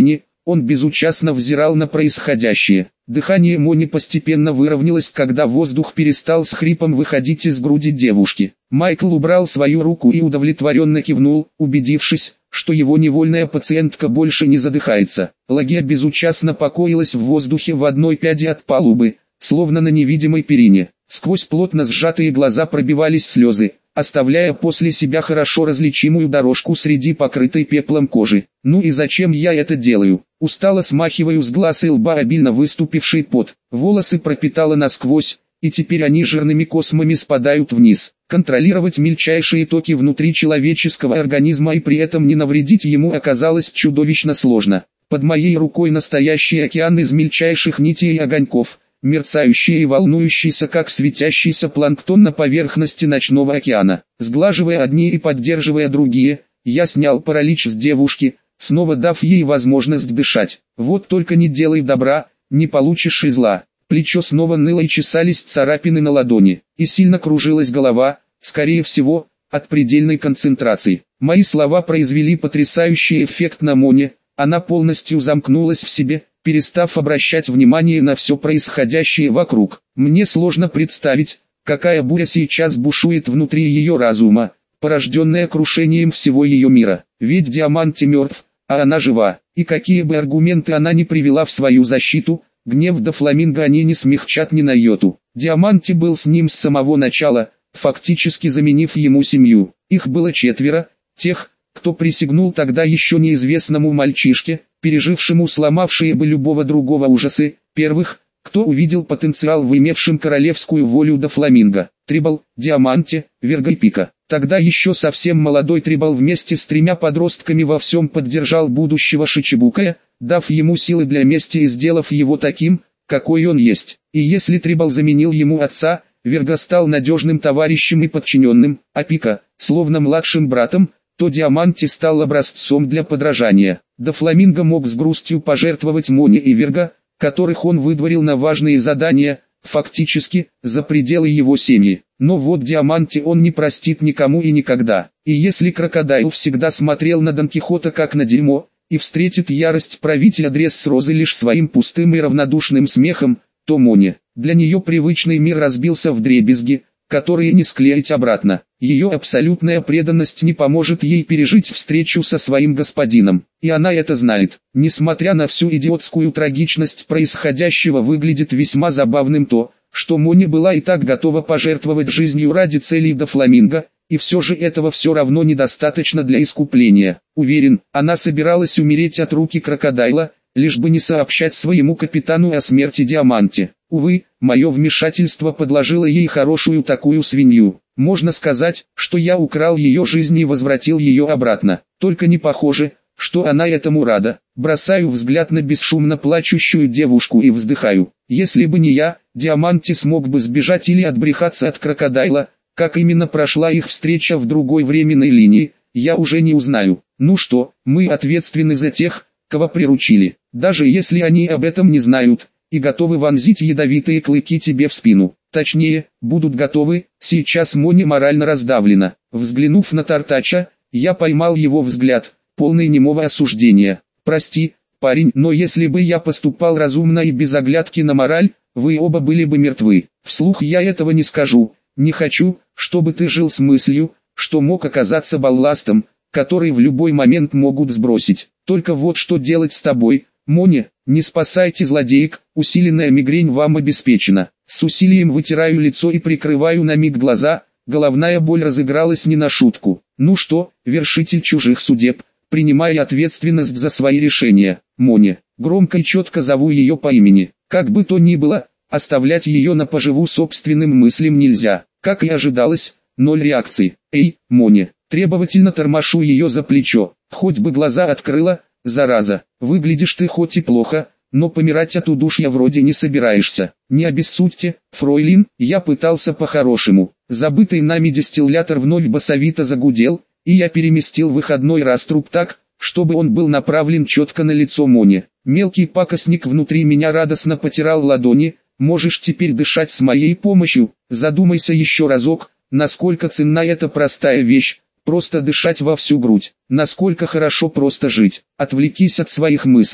Он безучастно взирал на происходящее. Дыхание Мони постепенно выровнялось, когда воздух перестал с хрипом выходить из груди девушки. Майкл убрал свою руку и удовлетворенно кивнул, убедившись, что его невольная пациентка больше не задыхается. Лагия безучастно покоилась в воздухе в одной пяде от палубы, словно на невидимой перине. Сквозь плотно сжатые глаза пробивались слезы, оставляя после себя хорошо различимую дорожку среди покрытой пеплом кожи. «Ну и зачем я это делаю?» Устало смахиваю с глаз и лба обильно выступивший пот. Волосы пропитало насквозь, и теперь они жирными космами спадают вниз. Контролировать мельчайшие токи внутри человеческого организма и при этом не навредить ему оказалось чудовищно сложно. Под моей рукой настоящий океан из мельчайших нитей и огоньков, мерцающий и волнующийся, как светящийся планктон на поверхности ночного океана. Сглаживая одни и поддерживая другие, я снял паралич с девушки, снова дав ей возможность дышать. Вот только не делай добра, не получишь и зла. Плечо снова ныло и чесались царапины на ладони, и сильно кружилась голова, скорее всего, от предельной концентрации. Мои слова произвели потрясающий эффект на Моне, она полностью замкнулась в себе, перестав обращать внимание на все происходящее вокруг. Мне сложно представить, какая буря сейчас бушует внутри ее разума, порожденная крушением всего ее мира. Ведь Диаманти мертв, а она жива, и какие бы аргументы она ни привела в свою защиту, гнев Дофламинго они не смягчат ни на йоту. Диаманти был с ним с самого начала, фактически заменив ему семью. Их было четверо, тех, кто присягнул тогда еще неизвестному мальчишке, пережившему сломавшие бы любого другого ужасы, первых, кто увидел потенциал в имевшем королевскую волю Дофламинго. Трибал, Диаманти, Верга и Пика. Тогда еще совсем молодой Трибал вместе с тремя подростками во всем поддержал будущего Шичибукая, дав ему силы для мести и сделав его таким, какой он есть. И если Трибал заменил ему отца, Верга стал надежным товарищем и подчиненным, а Пика, словно младшим братом, то Диаманти стал образцом для подражания. Дофламинго мог с грустью пожертвовать Моне и Верга, которых он выдворил на важные задания, фактически, за пределы его семьи. Но вот Диаманти он не простит никому и никогда. И если Крокодайл всегда смотрел на Дон Кихота как на дерьмо, и встретит ярость правителя Дресс-Розы лишь своим пустым и равнодушным смехом, то Моне, для нее привычный мир разбился вдребезги, которые не склеить обратно. Ее абсолютная преданность не поможет ей пережить встречу со своим господином, и она это знает. Несмотря на всю идиотскую трагичность происходящего, выглядит весьма забавным то, что Моне была и так готова пожертвовать жизнью ради целей Дофламинго, и все же этого все равно недостаточно для искупления. Уверен, она собиралась умереть от руки Крокодайла, лишь бы не сообщать своему капитану о смерти Диаманти. Увы, мое вмешательство подложило ей хорошую такую свинью. Можно сказать, что я украл ее жизнь и возвратил ее обратно. Только не похоже, что она этому рада. Бросаю взгляд на бесшумно плачущую девушку и вздыхаю. Если бы не я, Диаманти смог бы сбежать или отбрехаться от Крокодайла. Как именно прошла их встреча в другой временной линии, я уже не узнаю. Ну что, мы ответственны за тех, кого приручили, даже если они об этом не знают, и готовы вонзить ядовитые клыки тебе в спину. Точнее, будут готовы. Сейчас Моне морально раздавлена. Взглянув на Тартача, я поймал его взгляд, полный немого осуждения. Прости, парень, но если бы я поступал разумно и без оглядки на мораль, вы оба были бы мертвы. Вслух я этого не скажу. Не хочу, чтобы ты жил с мыслью, что мог оказаться балластом, который в любой момент могут сбросить. Только вот что делать с тобой, Моне, не спасайте злодеек, усиленная мигрень вам обеспечена. С усилием вытираю лицо и прикрываю на миг глаза, головная боль разыгралась не на шутку. Ну что, вершитель чужих судеб, принимай ответственность за свои решения. Моне, громко и четко зову ее по имени. Как бы то ни было, оставлять ее на поживу собственным мыслям нельзя. Как и ожидалось, ноль реакции. Эй, Моне, требовательно тормошу ее за плечо. Хоть бы глаза открыла, зараза. Выглядишь ты хоть и плохо, но помирать от удушья вроде не собираешься. Не обессудьте, фройлин, я пытался по-хорошему. Забытый нами дистиллятор вновь басовито загудел, и я переместил выходной раструб так, чтобы он был направлен четко на лицо Моне. Мелкий пакостник внутри меня радостно потирал ладони. Можешь теперь дышать с моей помощью. Задумайся еще разок, насколько ценна эта простая вещь. Просто дышать во всю грудь. Насколько хорошо просто жить. Отвлекись от своих мыслей.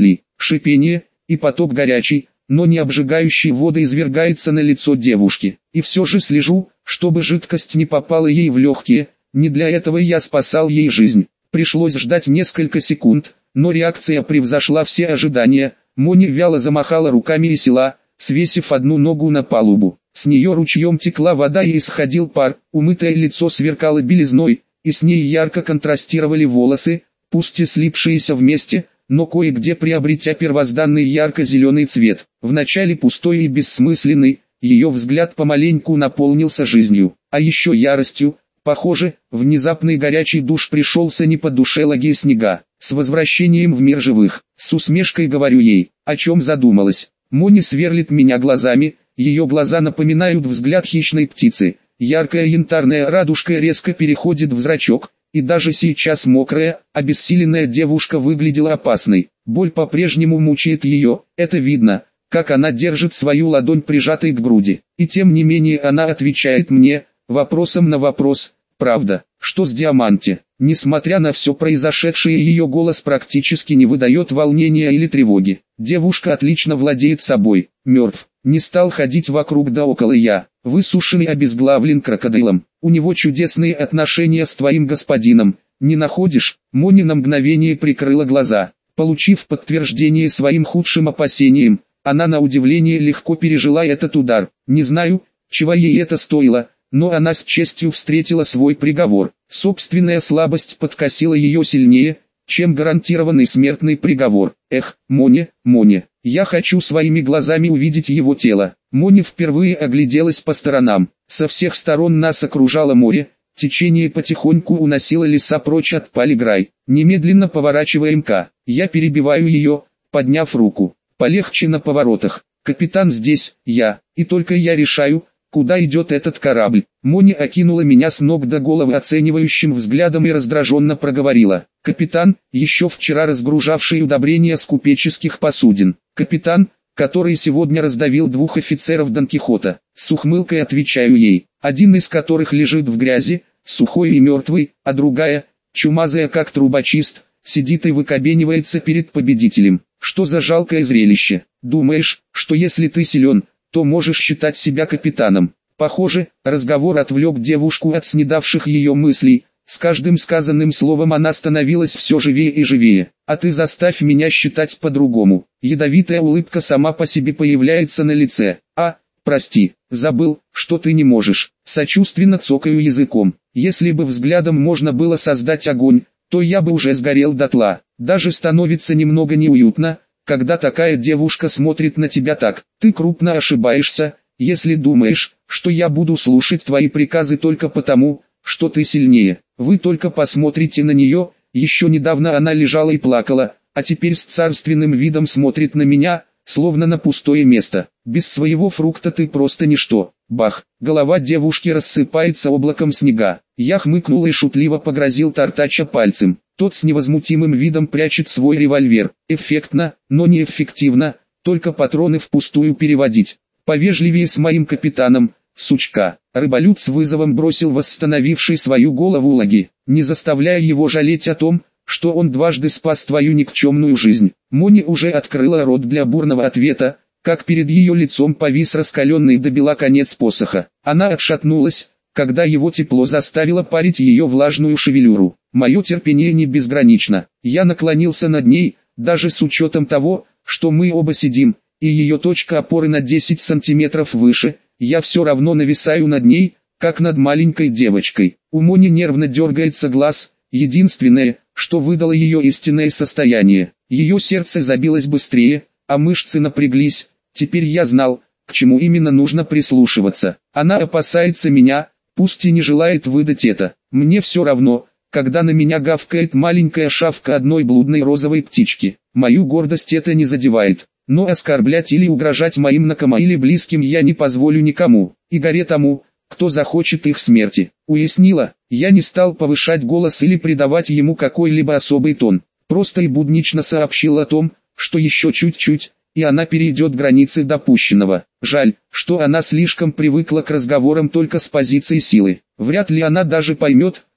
шипение, и поток горячей, но не обжигающей воды извергается на лицо девушки. И все же слежу, чтобы жидкость не попала ей в легкие, не для этого я спасал ей жизнь. Пришлось ждать несколько секунд, но реакция превзошла все ожидания. Мони вяло замахала руками и села, свесив одну ногу на палубу. С нее ручьем текла вода и исходил пар, умытое лицо сверкало белизной, и с ней ярко контрастировали волосы, пусть и слипшиеся вместе, но кое-где приобретя первозданный ярко-зеленый цвет. Вначале пустой и бессмысленный, ее взгляд помаленьку наполнился жизнью, а еще яростью. Похоже, внезапный горячий душ пришелся не по душе Лаги Снега. С возвращением в мир живых, с усмешкой говорю ей, о чем задумалась. Мони сверлит меня глазами, ее глаза напоминают взгляд хищной птицы. Яркая янтарная радужка резко переходит в зрачок, и даже сейчас мокрая, обессиленная девушка выглядела опасной. Боль по-прежнему мучает ее, это видно, как она держит свою ладонь прижатой к груди. И тем не менее она отвечает мне, вопросом на вопрос, правда, что с Диаманте. Несмотря на все произошедшее, ее голос практически не выдает волнения или тревоги. Девушка отлично владеет собой, мертв, не стал ходить вокруг да около я, высушенный обезглавлен крокодилом. У него чудесные отношения с твоим господином, не находишь? Мони на мгновение прикрыла глаза. Получив подтверждение своим худшим опасениям, она на удивление легко пережила этот удар. Не знаю, чего ей это стоило, но она с честью встретила свой приговор. Собственная слабость подкосила ее сильнее, чем гарантированный смертный приговор. Эх, Мони, Мони, я хочу своими глазами увидеть его тело. Мони впервые огляделась по сторонам. Со всех сторон нас окружало море, течение потихоньку уносило леса прочь от Палиграй. Немедленно поворачиваем-ка. Я перебиваю ее, подняв руку. Полегче на поворотах. Капитан здесь, я, и только я решаю, куда идет этот корабль. Мони окинула меня с ног до головы оценивающим взглядом и раздраженно проговорила. Капитан, еще вчера разгружавший удобрения с купеческих посудин. Капитан, который сегодня раздавил двух офицеров Дон Кихота. С ухмылкой отвечаю ей, один из которых лежит в грязи, сухой и мертвый, а другая, чумазая как трубочист, сидит и выкобенивается перед победителем. Что за жалкое зрелище. Думаешь, что если ты силен, то можешь считать себя капитаном. Похоже, разговор отвлек девушку от снедавших ее мыслей. С каждым сказанным словом она становилась все живее и живее. А ты заставь меня считать по-другому. Ядовитая улыбка сама по себе появляется на лице. А, прости, забыл, что ты не можешь. Сочувственно цокаю языком. Если бы взглядом можно было создать огонь, то я бы уже сгорел дотла. Даже становится немного неуютно, когда такая девушка смотрит на тебя так. Ты крупно ошибаешься, если думаешь, что я буду слушать твои приказы только потому, что ты сильнее. Вы только посмотрите на нее, еще недавно она лежала и плакала, а теперь с царственным видом смотрит на меня, словно на пустое место. Без своего фрукта ты просто ничто. Бах, голова девушки рассыпается облаком снега. Я хмыкнул и шутливо погрозил Тартача пальцем. Тот с невозмутимым видом прячет свой револьвер. Эффектно, но не эффективно, только патроны впустую переводить. Повежливее с моим капитаном, сучка. Рыболюд с вызовом бросил восстановивший свою голову Лаги, не заставляя его жалеть о том, что он дважды спас твою никчемную жизнь. Мони уже открыла рот для бурного ответа, как перед ее лицом повис раскаленный до бела конец посоха. Она отшатнулась, когда его тепло заставило парить ее влажную шевелюру. Мое терпение не безгранично. Я наклонился над ней, даже с учетом того, что мы оба сидим, и ее точка опоры на десять сантиметров выше, я все равно нависаю над ней, как над маленькой девочкой. У Мони нервно дергается глаз, единственное, что выдало ее истинное состояние. Ее сердце забилось быстрее, а мышцы напряглись. Теперь я знал, к чему именно нужно прислушиваться. Она опасается меня, пусть и не желает выдать это. Мне все равно, когда на меня гавкает маленькая шавка одной блудной розовой птички. Мою гордость это не задевает. Но оскорблять или угрожать моим накома или близким я не позволю никому, и горе тому, кто захочет их смерти. Уяснила, я не стал повышать голос или придавать ему какой-либо особый тон. Просто и буднично сообщил о том, что еще чуть-чуть, и она перейдет границы допущенного. Жаль, что она слишком привыкла к разговорам только с позиции силы. Вряд ли она даже поймет,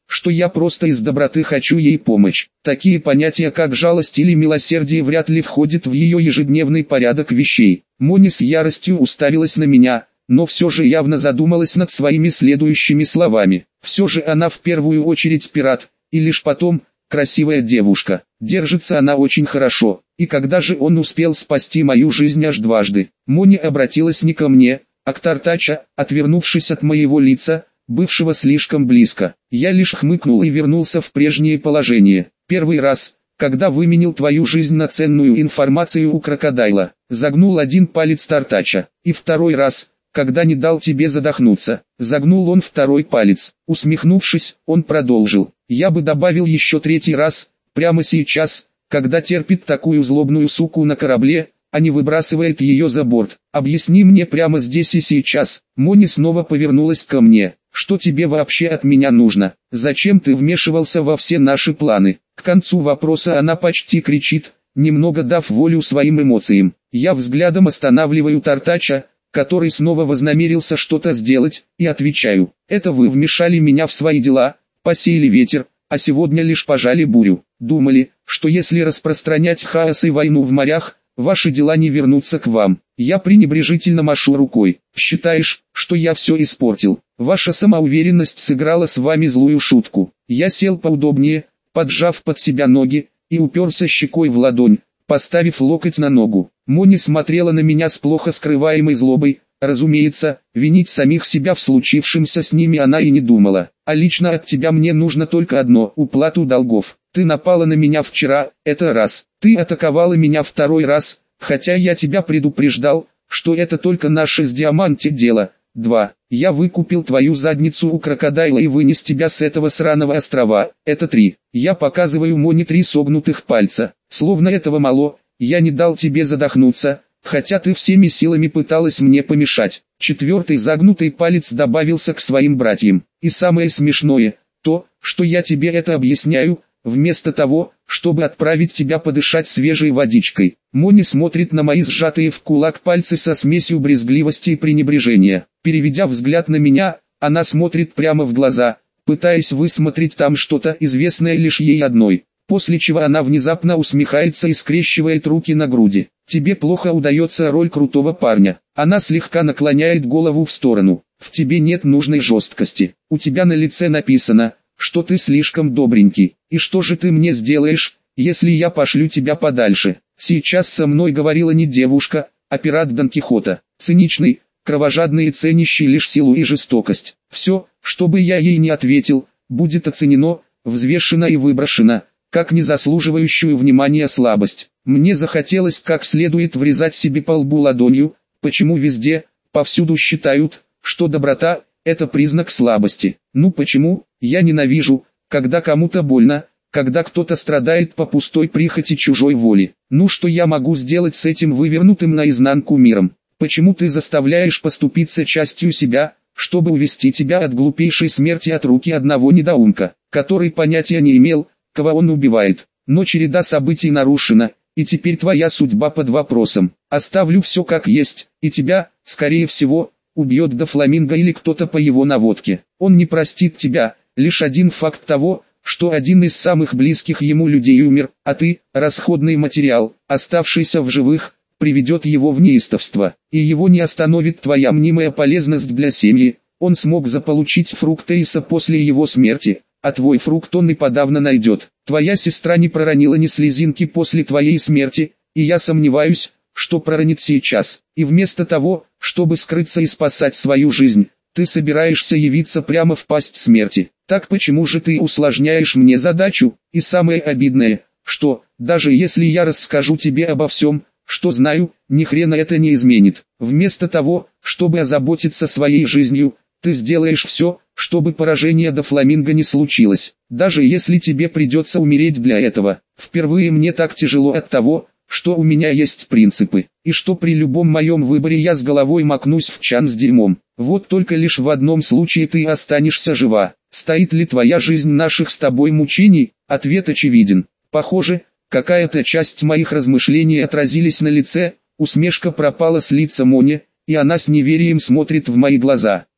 что я просто из доброты хочу ей помочь. Такие понятия, как жалость или милосердие, вряд ли входят в ее ежедневный порядок вещей. Мони с яростью уставилась на меня, но все же явно задумалась над своими следующими словами. Все же она в первую очередь пират, и лишь потом красивая девушка. Держится она очень хорошо. И когда же он успел спасти мою жизнь аж дважды? Мони обратилась не ко мне, а к Тартача, отвернувшись от моего лица, бывшего слишком близко. Я лишь хмыкнул и вернулся в прежнее положение. Первый раз, когда выменил твою жизнь на ценную информацию у крокодайла, загнул один палец Тартача. И второй раз, когда не дал тебе задохнуться, загнул он второй палец. Усмехнувшись, он продолжил. Я бы добавил еще третий раз, прямо сейчас, когда терпит такую злобную суку на корабле, а не выбрасывает ее за борт. Объясни мне прямо здесь и сейчас. Мони снова повернулась ко мне. Что тебе вообще от меня нужно? Зачем ты вмешивался во все наши планы? К концу вопроса она почти кричит, немного дав волю своим эмоциям. Я взглядом останавливаю Тартача, который снова вознамерился что-то сделать, и отвечаю. Это вы вмешали меня в свои дела, посеяли ветер, а сегодня лишь пожали бурю. Думали, что если распространять хаос и войну в морях, ваши дела не вернутся к вам. Я пренебрежительно машу рукой. Считаешь, что я все испортил? Ваша самоуверенность сыграла с вами злую шутку. Я сел поудобнее, поджав под себя ноги, и уперся щекой в ладонь, поставив локоть на ногу. Мони смотрела на меня с плохо скрываемой злобой. Разумеется, винить самих себя в случившемся с ними она и не думала. А лично от тебя мне нужно только одно – уплату долгов. Ты напала на меня вчера, это раз. Ты атаковала меня второй раз, хотя я тебя предупреждал, что это только наше с Диаманти дело. Два. Я выкупил твою задницу у крокодайла и вынес тебя с этого сраного острова. Это три. Я показываю Мони три согнутых пальца. Словно этого мало, я не дал тебе задохнуться, хотя ты всеми силами пыталась мне помешать. Четвертый загнутый палец добавился к своим братьям. И самое смешное, то, что я тебе это объясняю, вместо того, чтобы отправить тебя подышать свежей водичкой. Мони смотрит на мои сжатые в кулак пальцы со смесью брезгливости и пренебрежения. Переведя взгляд на меня, она смотрит прямо в глаза, пытаясь высмотреть там что-то известное лишь ей одной. После чего она внезапно усмехается и скрещивает руки на груди. Тебе плохо удается роль крутого парня. Она слегка наклоняет голову в сторону. В тебе нет нужной жесткости. У тебя на лице написано, что ты слишком добренький. И что же ты мне сделаешь, если я пошлю тебя подальше? Сейчас со мной говорила не девушка, а пират Дон Кихота. Циничный, кровожадный и ценящий лишь силу и жестокость. Все, что бы я ей не ответил, будет оценено, взвешено и выброшено, как незаслуживающую внимания слабость. Мне захотелось как следует врезать себе по лбу ладонью, почему везде, повсюду считают, что доброта – это признак слабости. Ну почему? Я ненавижу, когда кому-то больно, когда кто-то страдает по пустой прихоти чужой воли. Ну что я могу сделать с этим вывернутым наизнанку миром? Почему ты заставляешь поступиться частью себя, чтобы увести тебя от глупейшей смерти от руки одного недоумка, который понятия не имел, кого он убивает? Но череда событий нарушена, и теперь твоя судьба под вопросом. Оставлю все как есть, и тебя, скорее всего, убьет Дофламинго или кто-то по его наводке. Он не простит тебя, лишь один факт того, что один из самых близких ему людей умер, а ты, расходный материал, оставшийся в живых, приведет его в неистовство, и его не остановит твоя мнимая полезность для семьи. Он смог заполучить фрукт Эйса после его смерти, а твой фрукт он и подавно найдет. Твоя сестра не проронила ни слезинки после твоей смерти, и я сомневаюсь, что проронит сейчас. И вместо того, чтобы скрыться и спасать свою жизнь, ты собираешься явиться прямо в пасть смерти. Так почему же ты усложняешь мне задачу? И самое обидное, что, даже если я расскажу тебе обо всем, что знаю, ни хрена это не изменит. Вместо того, чтобы озаботиться своей жизнью, ты сделаешь все, чтобы поражение Дофламинго не случилось. Даже если тебе придется умереть для этого. Впервые мне так тяжело от того, что у меня есть принципы, и что при любом моем выборе я с головой макнусь в чан с дерьмом. Вот только лишь в одном случае ты останешься жива. Стоит ли твоя жизнь наших с тобой мучений? Ответ очевиден. Похоже, какая-то часть моих размышлений отразились на лице, усмешка пропала с лица Мони, и она с неверием смотрит в мои глаза.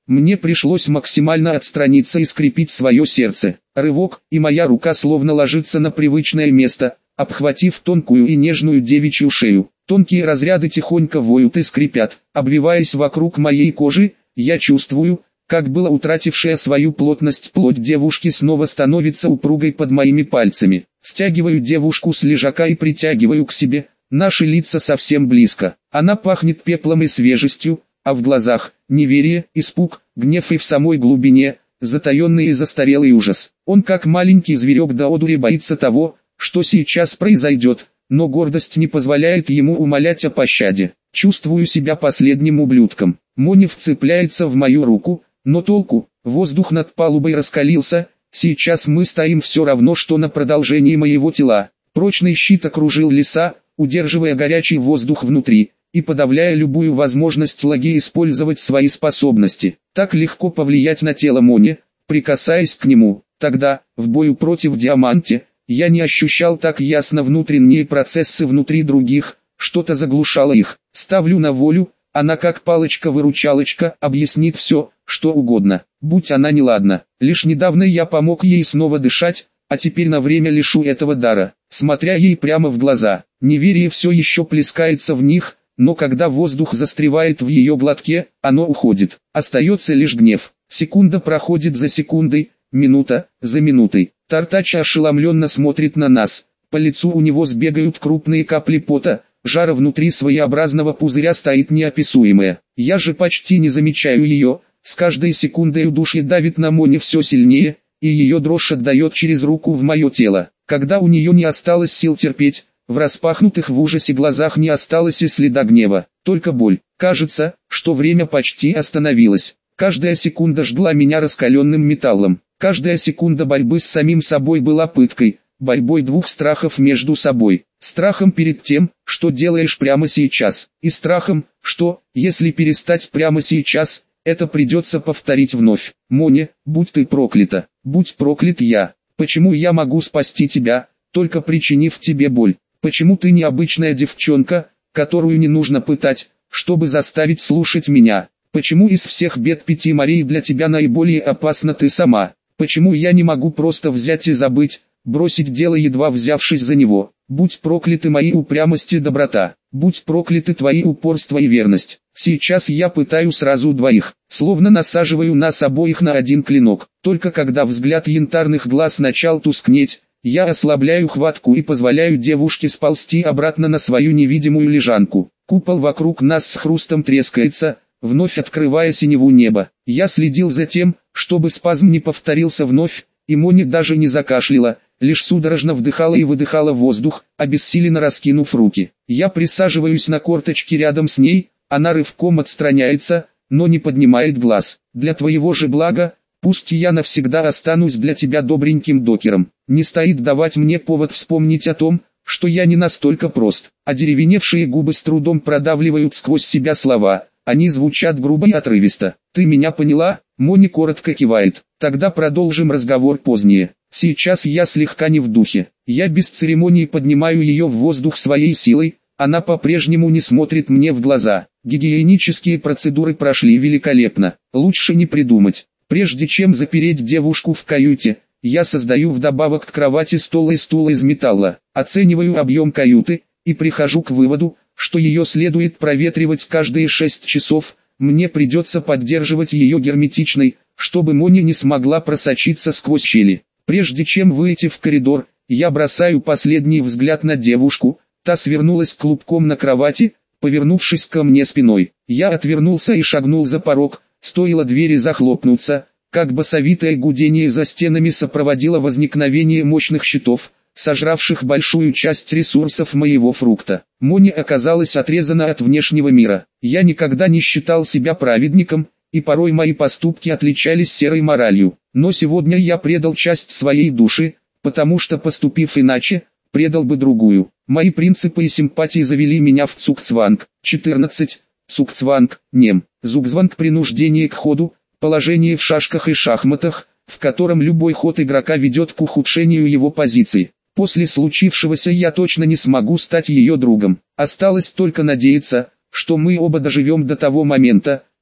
Мне пришлось максимально отстраниться и скрепить свое сердце. Рывок, и моя рука словно ложится на привычное место, обхватив тонкую и нежную девичью шею. Тонкие разряды тихонько воют и скрипят, обвиваясь вокруг моей кожи. Я чувствую, как была утратившая свою плотность плоть девушки снова становится упругой под моими пальцами. Стягиваю девушку с лежака и притягиваю к себе. Наши лица совсем близко. Она пахнет пеплом и свежестью, а в глазах неверие, испуг, гнев и в самой глубине затаенный и застарелый ужас. Он как маленький зверек до одури боится того, что сейчас произойдет, но гордость не позволяет ему умолять о пощаде. Чувствую себя последним ублюдком. Моня вцепляется в мою руку, но толку, воздух над палубой раскалился, сейчас мы стоим все равно что на продолжении моего тела. Прочный щит окружил леса, удерживая горячий воздух внутри и подавляя любую возможность Лаги использовать свои способности. Так легко повлиять на тело Мони, прикасаясь к нему. Тогда, в бою против Диаманте, я не ощущал так ясно внутренние процессы внутри других, что-то заглушало их. Ставлю на волю, она как палочка-выручалочка объяснит все, что угодно, будь она неладна. Лишь недавно я помог ей снова дышать, а теперь на время лишу этого дара, смотря ей прямо в глаза. Неверие все еще плескается в них, но когда воздух застревает в ее глотке, оно уходит. Остается лишь гнев. Секунда проходит за секундой, минута за минутой. Тартача ошеломленно смотрит на нас. По лицу у него сбегают крупные капли пота, жара внутри своеобразного пузыря стоит неописуемое. Я же почти не замечаю ее, с каждой секундой удушье давит на Моне все сильнее, и ее дрожь отдает через руку в мое тело. Когда у нее не осталось сил терпеть, в распахнутых в ужасе глазах не осталось и следа гнева, только боль. Кажется, что время почти остановилось. Каждая секунда жгла меня раскаленным металлом. Каждая секунда борьбы с самим собой была пыткой, борьбой двух страхов между собой. Страхом перед тем, что делаешь прямо сейчас, и страхом, что, если перестать прямо сейчас, это придется повторить вновь. Моня, будь ты проклята, будь проклят я. Почему я могу спасти тебя, только причинив тебе боль? Почему ты необычная девчонка, которую не нужно пытать, чтобы заставить слушать меня? Почему из всех бед пяти морей для тебя наиболее опасна ты сама? Почему я не могу просто взять и забыть, бросить дело едва взявшись за него? Будь прокляты мои упрямость и доброта, будь прокляты твои упорство и верность. Сейчас я пытаю сразу двоих, словно насаживаю нас обоих на один клинок. Только когда взгляд янтарных глаз начал тускнеть, я ослабляю хватку и позволяю девушке сползти обратно на свою невидимую лежанку. Купол вокруг нас с хрустом трескается, вновь открывая синеву неба. Я следил за тем, чтобы спазм не повторился вновь, и Моня даже не закашляла, лишь судорожно вдыхала и выдыхала воздух, обессиленно раскинув руки. Я присаживаюсь на корточки рядом с ней, она рывком отстраняется, но не поднимает глаз. Для твоего же блага, пусть я навсегда останусь для тебя добреньким докером. Не стоит давать мне повод вспомнить о том, что я не настолько прост. Одеревеневшие губы с трудом продавливают сквозь себя слова, они звучат грубо и отрывисто. Ты меня поняла? Моня коротко кивает. Тогда продолжим разговор позднее. Сейчас я слегка не в духе. Я без церемонии поднимаю ее в воздух своей силой, она по-прежнему не смотрит мне в глаза. Гигиенические процедуры прошли великолепно. Лучше не придумать. Прежде чем запереть девушку в каюте, я создаю вдобавок к кровати стол и стул из металла, оцениваю объем каюты, и прихожу к выводу, что ее следует проветривать каждые шесть часов, мне придется поддерживать ее герметичной, чтобы Моня не смогла просочиться сквозь щели. Прежде чем выйти в коридор, я бросаю последний взгляд на девушку, та свернулась клубком на кровати, повернувшись ко мне спиной. Я отвернулся и шагнул за порог, стоило двери захлопнуться, как басовитое гудение за стенами сопроводило возникновение мощных щитов, сожравших большую часть ресурсов моего фрукта. Моня оказалась отрезана от внешнего мира. Я никогда не считал себя праведником, и порой мои поступки отличались серой моралью. Но сегодня я предал часть своей души, потому что, поступив иначе, предал бы другую. Мои принципы и симпатии завели меня в Цугцванг. четырнадцать. Цугцванг, нем. Зугзванг — принуждение к ходу, положение в шашках и шахматах, в котором любой ход игрока ведет к ухудшению его позиции. После случившегося я точно не смогу стать ее другом. Осталось только надеяться, что мы оба доживем до того момента,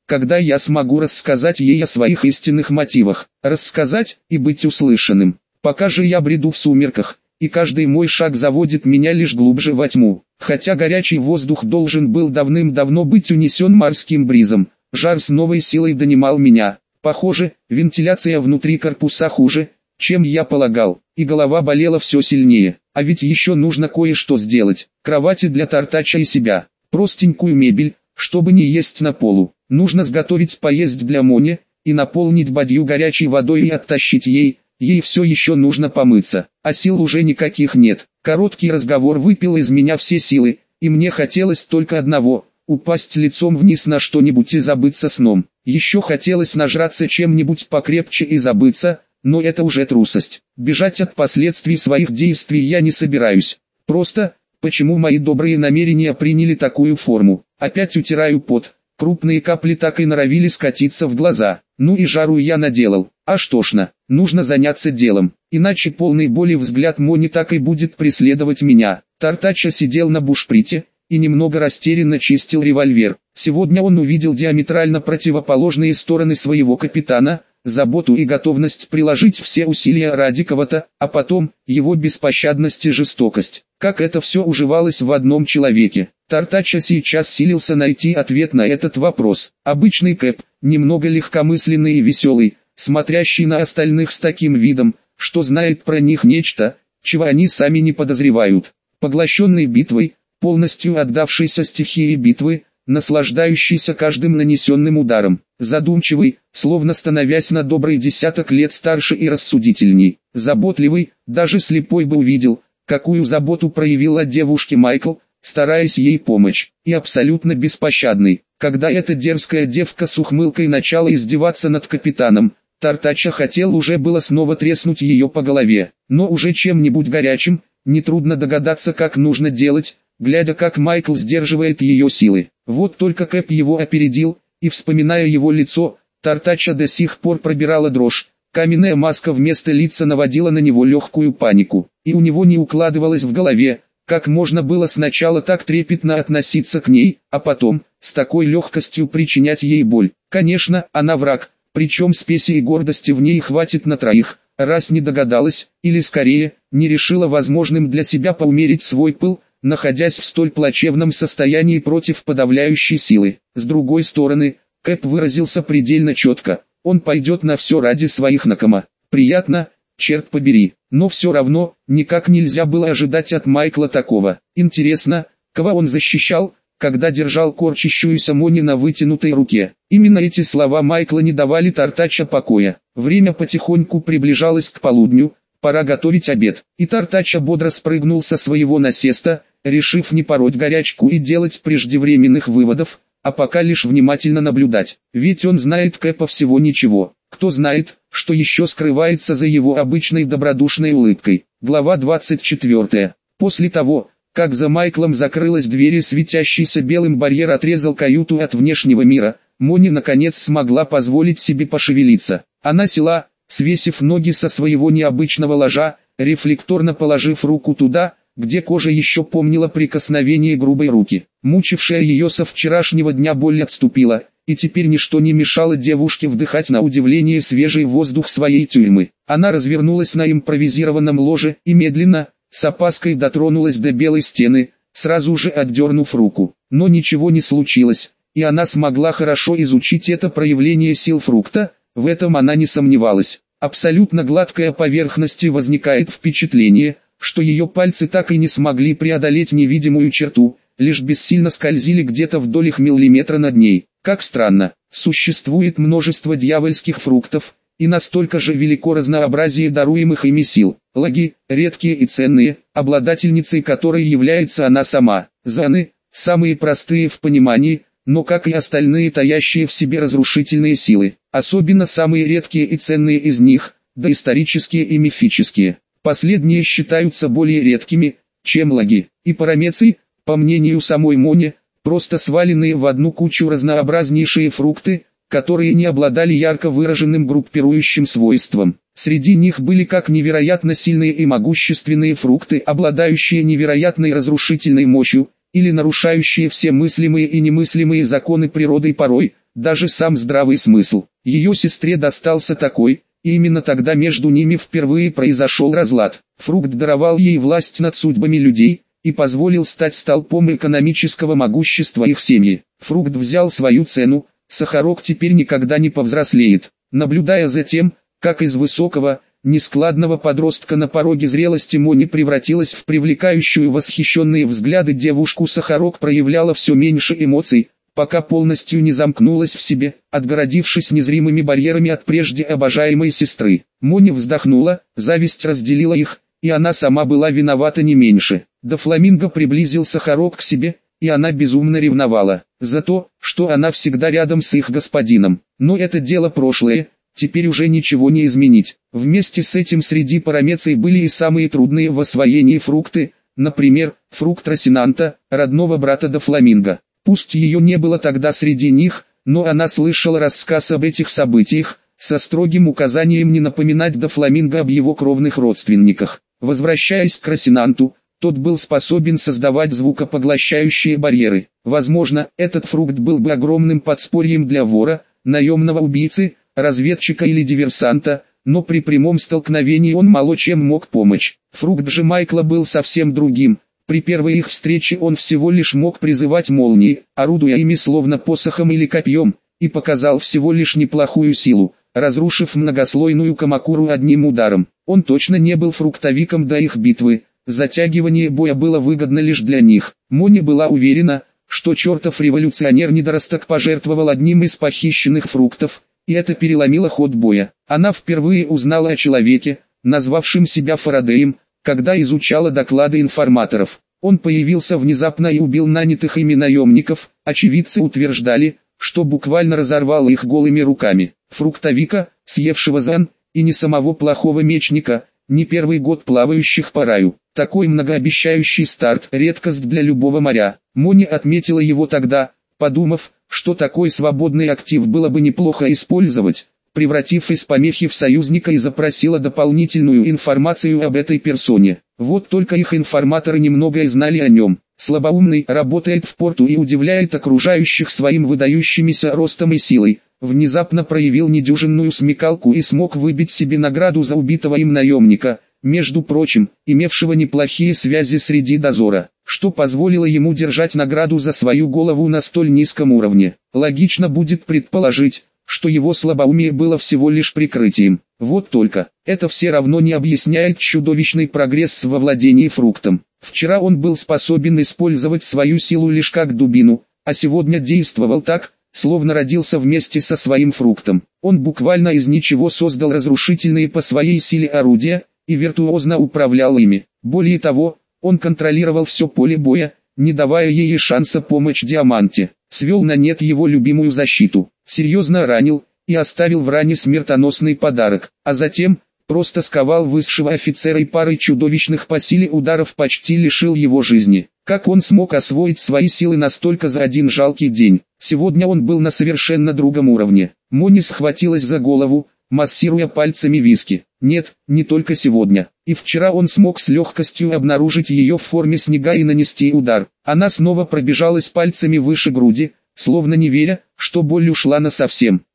когда я смогу рассказать ей о своих истинных мотивах, рассказать и быть услышанным. Пока же я бреду в сумерках, и каждый мой шаг заводит меня лишь глубже во тьму. Хотя горячий воздух должен был давным-давно быть унесен морским бризом, жар с новой силой донимал меня. Похоже, вентиляция внутри корпуса хуже, чем я полагал, и голова болела все сильнее. А ведь еще нужно кое-что сделать. Кровати для Тартача и себя, простенькую мебель, чтобы не есть на полу. Нужно сготовить поесть для Мони, и наполнить бадью горячей водой и оттащить ей. Ей все еще нужно помыться, а сил уже никаких нет. Короткий разговор выпил из меня все силы, и мне хотелось только одного – упасть лицом вниз на что-нибудь и забыться сном. Еще хотелось нажраться чем-нибудь покрепче и забыться, но это уже трусость. Бежать от последствий своих действий я не собираюсь. Просто, почему мои добрые намерения приняли такую форму? Опять утираю пот, крупные капли так и норовили скатиться в глаза. Ну и жару я наделал. Аж тошно, нужно заняться делом, иначе полный боли взгляд Мони так и будет преследовать меня. Тартача сидел на бушприте и немного растерянно чистил револьвер. Сегодня он увидел диаметрально противоположные стороны своего капитана, заботу и готовность приложить все усилия ради кого-то, а потом его беспощадность и жестокость. Как это все уживалось в одном человеке. Тартача сейчас силился найти ответ на этот вопрос. Обычный Кэп, немного легкомысленный и веселый, смотрящий на остальных с таким видом, что знает про них нечто, чего они сами не подозревают. Поглощенный битвой, полностью отдавшийся стихии битвы, наслаждающийся каждым нанесенным ударом. Задумчивый, словно становясь на добрый десяток лет старше и рассудительней. Заботливый, даже слепой бы увидел, какую заботу проявил о девушке Майкл, стараясь ей помочь. И абсолютно беспощадный, когда эта дерзкая девка с ухмылкой начала издеваться над капитаном. Тартача хотел уже было снова треснуть ее по голове, но уже чем-нибудь горячим, нетрудно догадаться, как нужно делать, глядя, как Майкл сдерживает ее силы. Вот только Кэп его опередил, и вспоминая его лицо, Тартача до сих пор пробирала дрожь. Каменная маска вместо лица наводила на него легкую панику, и у него не укладывалось в голове, как можно было сначала так трепетно относиться к ней, а потом, с такой легкостью причинять ей боль. Конечно, она враг, причем спеси и гордости в ней хватит на троих, раз не догадалась, или скорее, не решила возможным для себя поумерить свой пыл, находясь в столь плачевном состоянии против подавляющей силы. С другой стороны, Кэп выразился предельно четко, он пойдет на все ради своих Накама. Приятно, черт побери, но все равно, никак нельзя было ожидать от Майкла такого. Интересно, кого он защищал, когда держал корчащуюся Мони на вытянутой руке? Именно эти слова Майкла не давали Тартача покоя. Время потихоньку приближалось к полудню, пора готовить обед. И Тартача бодро спрыгнул со своего насеста, решив не пороть горячку и делать преждевременных выводов, а пока лишь внимательно наблюдать. Ведь он знает Кэпа всего ничего. Кто знает, что еще скрывается за его обычной добродушной улыбкой. Глава двадцать четвёртая. После того, как за Майклом закрылась дверь и светящийся белым барьер отрезал каюту от внешнего мира, Мони наконец смогла позволить себе пошевелиться. Она села, свесив ноги со своего необычного ложа, рефлекторно положив руку туда, где кожа еще помнила прикосновение грубой руки. Мучившая ее со вчерашнего дня боль отступила, и теперь ничто не мешало девушке вдыхать на удивление свежий воздух своей тюрьмы. Она развернулась на импровизированном ложе и медленно, с опаской дотронулась до белой стены, сразу же отдернув руку. Но ничего не случилось, и она смогла хорошо изучить это проявление сил фрукта, в этом она не сомневалась. Абсолютно гладкая поверхность, и возникает впечатление, что ее пальцы так и не смогли преодолеть невидимую черту, лишь бессильно скользили где-то вдоль их миллиметра над ней. Как странно, существует множество дьявольских фруктов, и настолько же велико разнообразие даруемых ими сил. Лаги, редкие и ценные, обладательницей которой является она сама. Заны, самые простые в понимании, но как и остальные таящие в себе разрушительные силы. Особенно самые редкие и ценные из них, доисторические и мифические. Последние считаются более редкими, чем лаги. И парамеции, по мнению самой Мони, просто сваленные в одну кучу разнообразнейшие фрукты, которые не обладали ярко выраженным группирующим свойством. Среди них были как невероятно сильные и могущественные фрукты, обладающие невероятной разрушительной мощью, или нарушающие все мыслимые и немыслимые законы природы порой, даже сам здравый смысл. Ее сестре достался такой, и именно тогда между ними впервые произошел разлад. Фрукт даровал ей власть над судьбами людей и позволил стать столпом экономического могущества их семьи. Фрукт взял свою цену, Сахарок теперь никогда не повзрослеет. Наблюдая за тем, как из высокого, нескладного подростка на пороге зрелости Мони превратилась в привлекающую восхищенные взгляды девушку, Сахарок проявляла все меньше эмоций, пока полностью не замкнулась в себе, отгородившись незримыми барьерами от прежде обожаемой сестры. Мони вздохнула, зависть разделила их, и она сама была виновата не меньше. Дофламинго приблизил Сахарок к себе, и она безумно ревновала, за то, что она всегда рядом с их господином. Но это дело прошлое, теперь уже ничего не изменить. Вместе с этим среди парамеций были и самые трудные в освоении фрукты, например, фрукт Росинанта, родного брата Дофламинго. Пусть ее не было тогда среди них, но она слышала рассказ об этих событиях, со строгим указанием не напоминать Дофламинго об его кровных родственниках. Возвращаясь к Росинанту, тот был способен создавать звукопоглощающие барьеры. Возможно, этот фрукт был бы огромным подспорьем для вора, наемного убийцы, разведчика или диверсанта, но при прямом столкновении он мало чем мог помочь. Фрукт же Майкла был совсем другим. При первой их встрече он всего лишь мог призывать молнии, орудуя ими словно посохом или копьем, и показал всего лишь неплохую силу, разрушив многослойную Камакуру одним ударом. Он точно не был фруктовиком до их битвы, затягивание боя было выгодно лишь для них. Мони была уверена, что чертов революционер-недоросток пожертвовал одним из похищенных фруктов, и это переломило ход боя. Она впервые узнала о человеке, назвавшем себя Фарадеем, когда изучала доклады информаторов. Он появился внезапно и убил нанятых ими наемников, очевидцы утверждали, что буквально разорвал их голыми руками. Фруктовика, съевшего Зан, и не самого плохого мечника, не первый год плавающих по раю. Такой многообещающий старт – редкость для любого моря. Мони отметила его тогда, подумав, что такой свободный актив было бы неплохо использовать, превратив из помехи в союзника, и запросила дополнительную информацию об этой персоне. Вот только их информаторы немного знали о нем. Слабоумный, работает в порту и удивляет окружающих своим выдающимися ростом и силой. Внезапно проявил недюжинную смекалку и смог выбить себе награду за убитого им наемника, между прочим, имевшего неплохие связи среди дозора, что позволило ему держать награду за свою голову на столь низком уровне. Логично будет предположить, что его слабоумие было всего лишь прикрытием. Вот только, это все равно не объясняет чудовищный прогресс во владении фруктом. Вчера он был способен использовать свою силу лишь как дубину, а сегодня действовал так, словно родился вместе со своим фруктом. Он буквально из ничего создал разрушительные по своей силе орудия, и виртуозно управлял ими. Более того, он контролировал все поле боя, не давая ей шанса помочь Диаманте. Свел на нет его любимую защиту, серьезно ранил, и оставил в ране смертоносный подарок, а затем, просто сковал высшего офицера и парой чудовищных по силе ударов почти лишил его жизни. Как он смог освоить свои силы настолько за один жалкий день? Сегодня он был на совершенно другом уровне. Мони схватилась за голову, массируя пальцами виски. Нет, не только сегодня. И вчера он смог с легкостью обнаружить ее в форме снега и нанести удар. Она снова пробежалась пальцами выше груди, словно не веря, что боль ушла насовсем.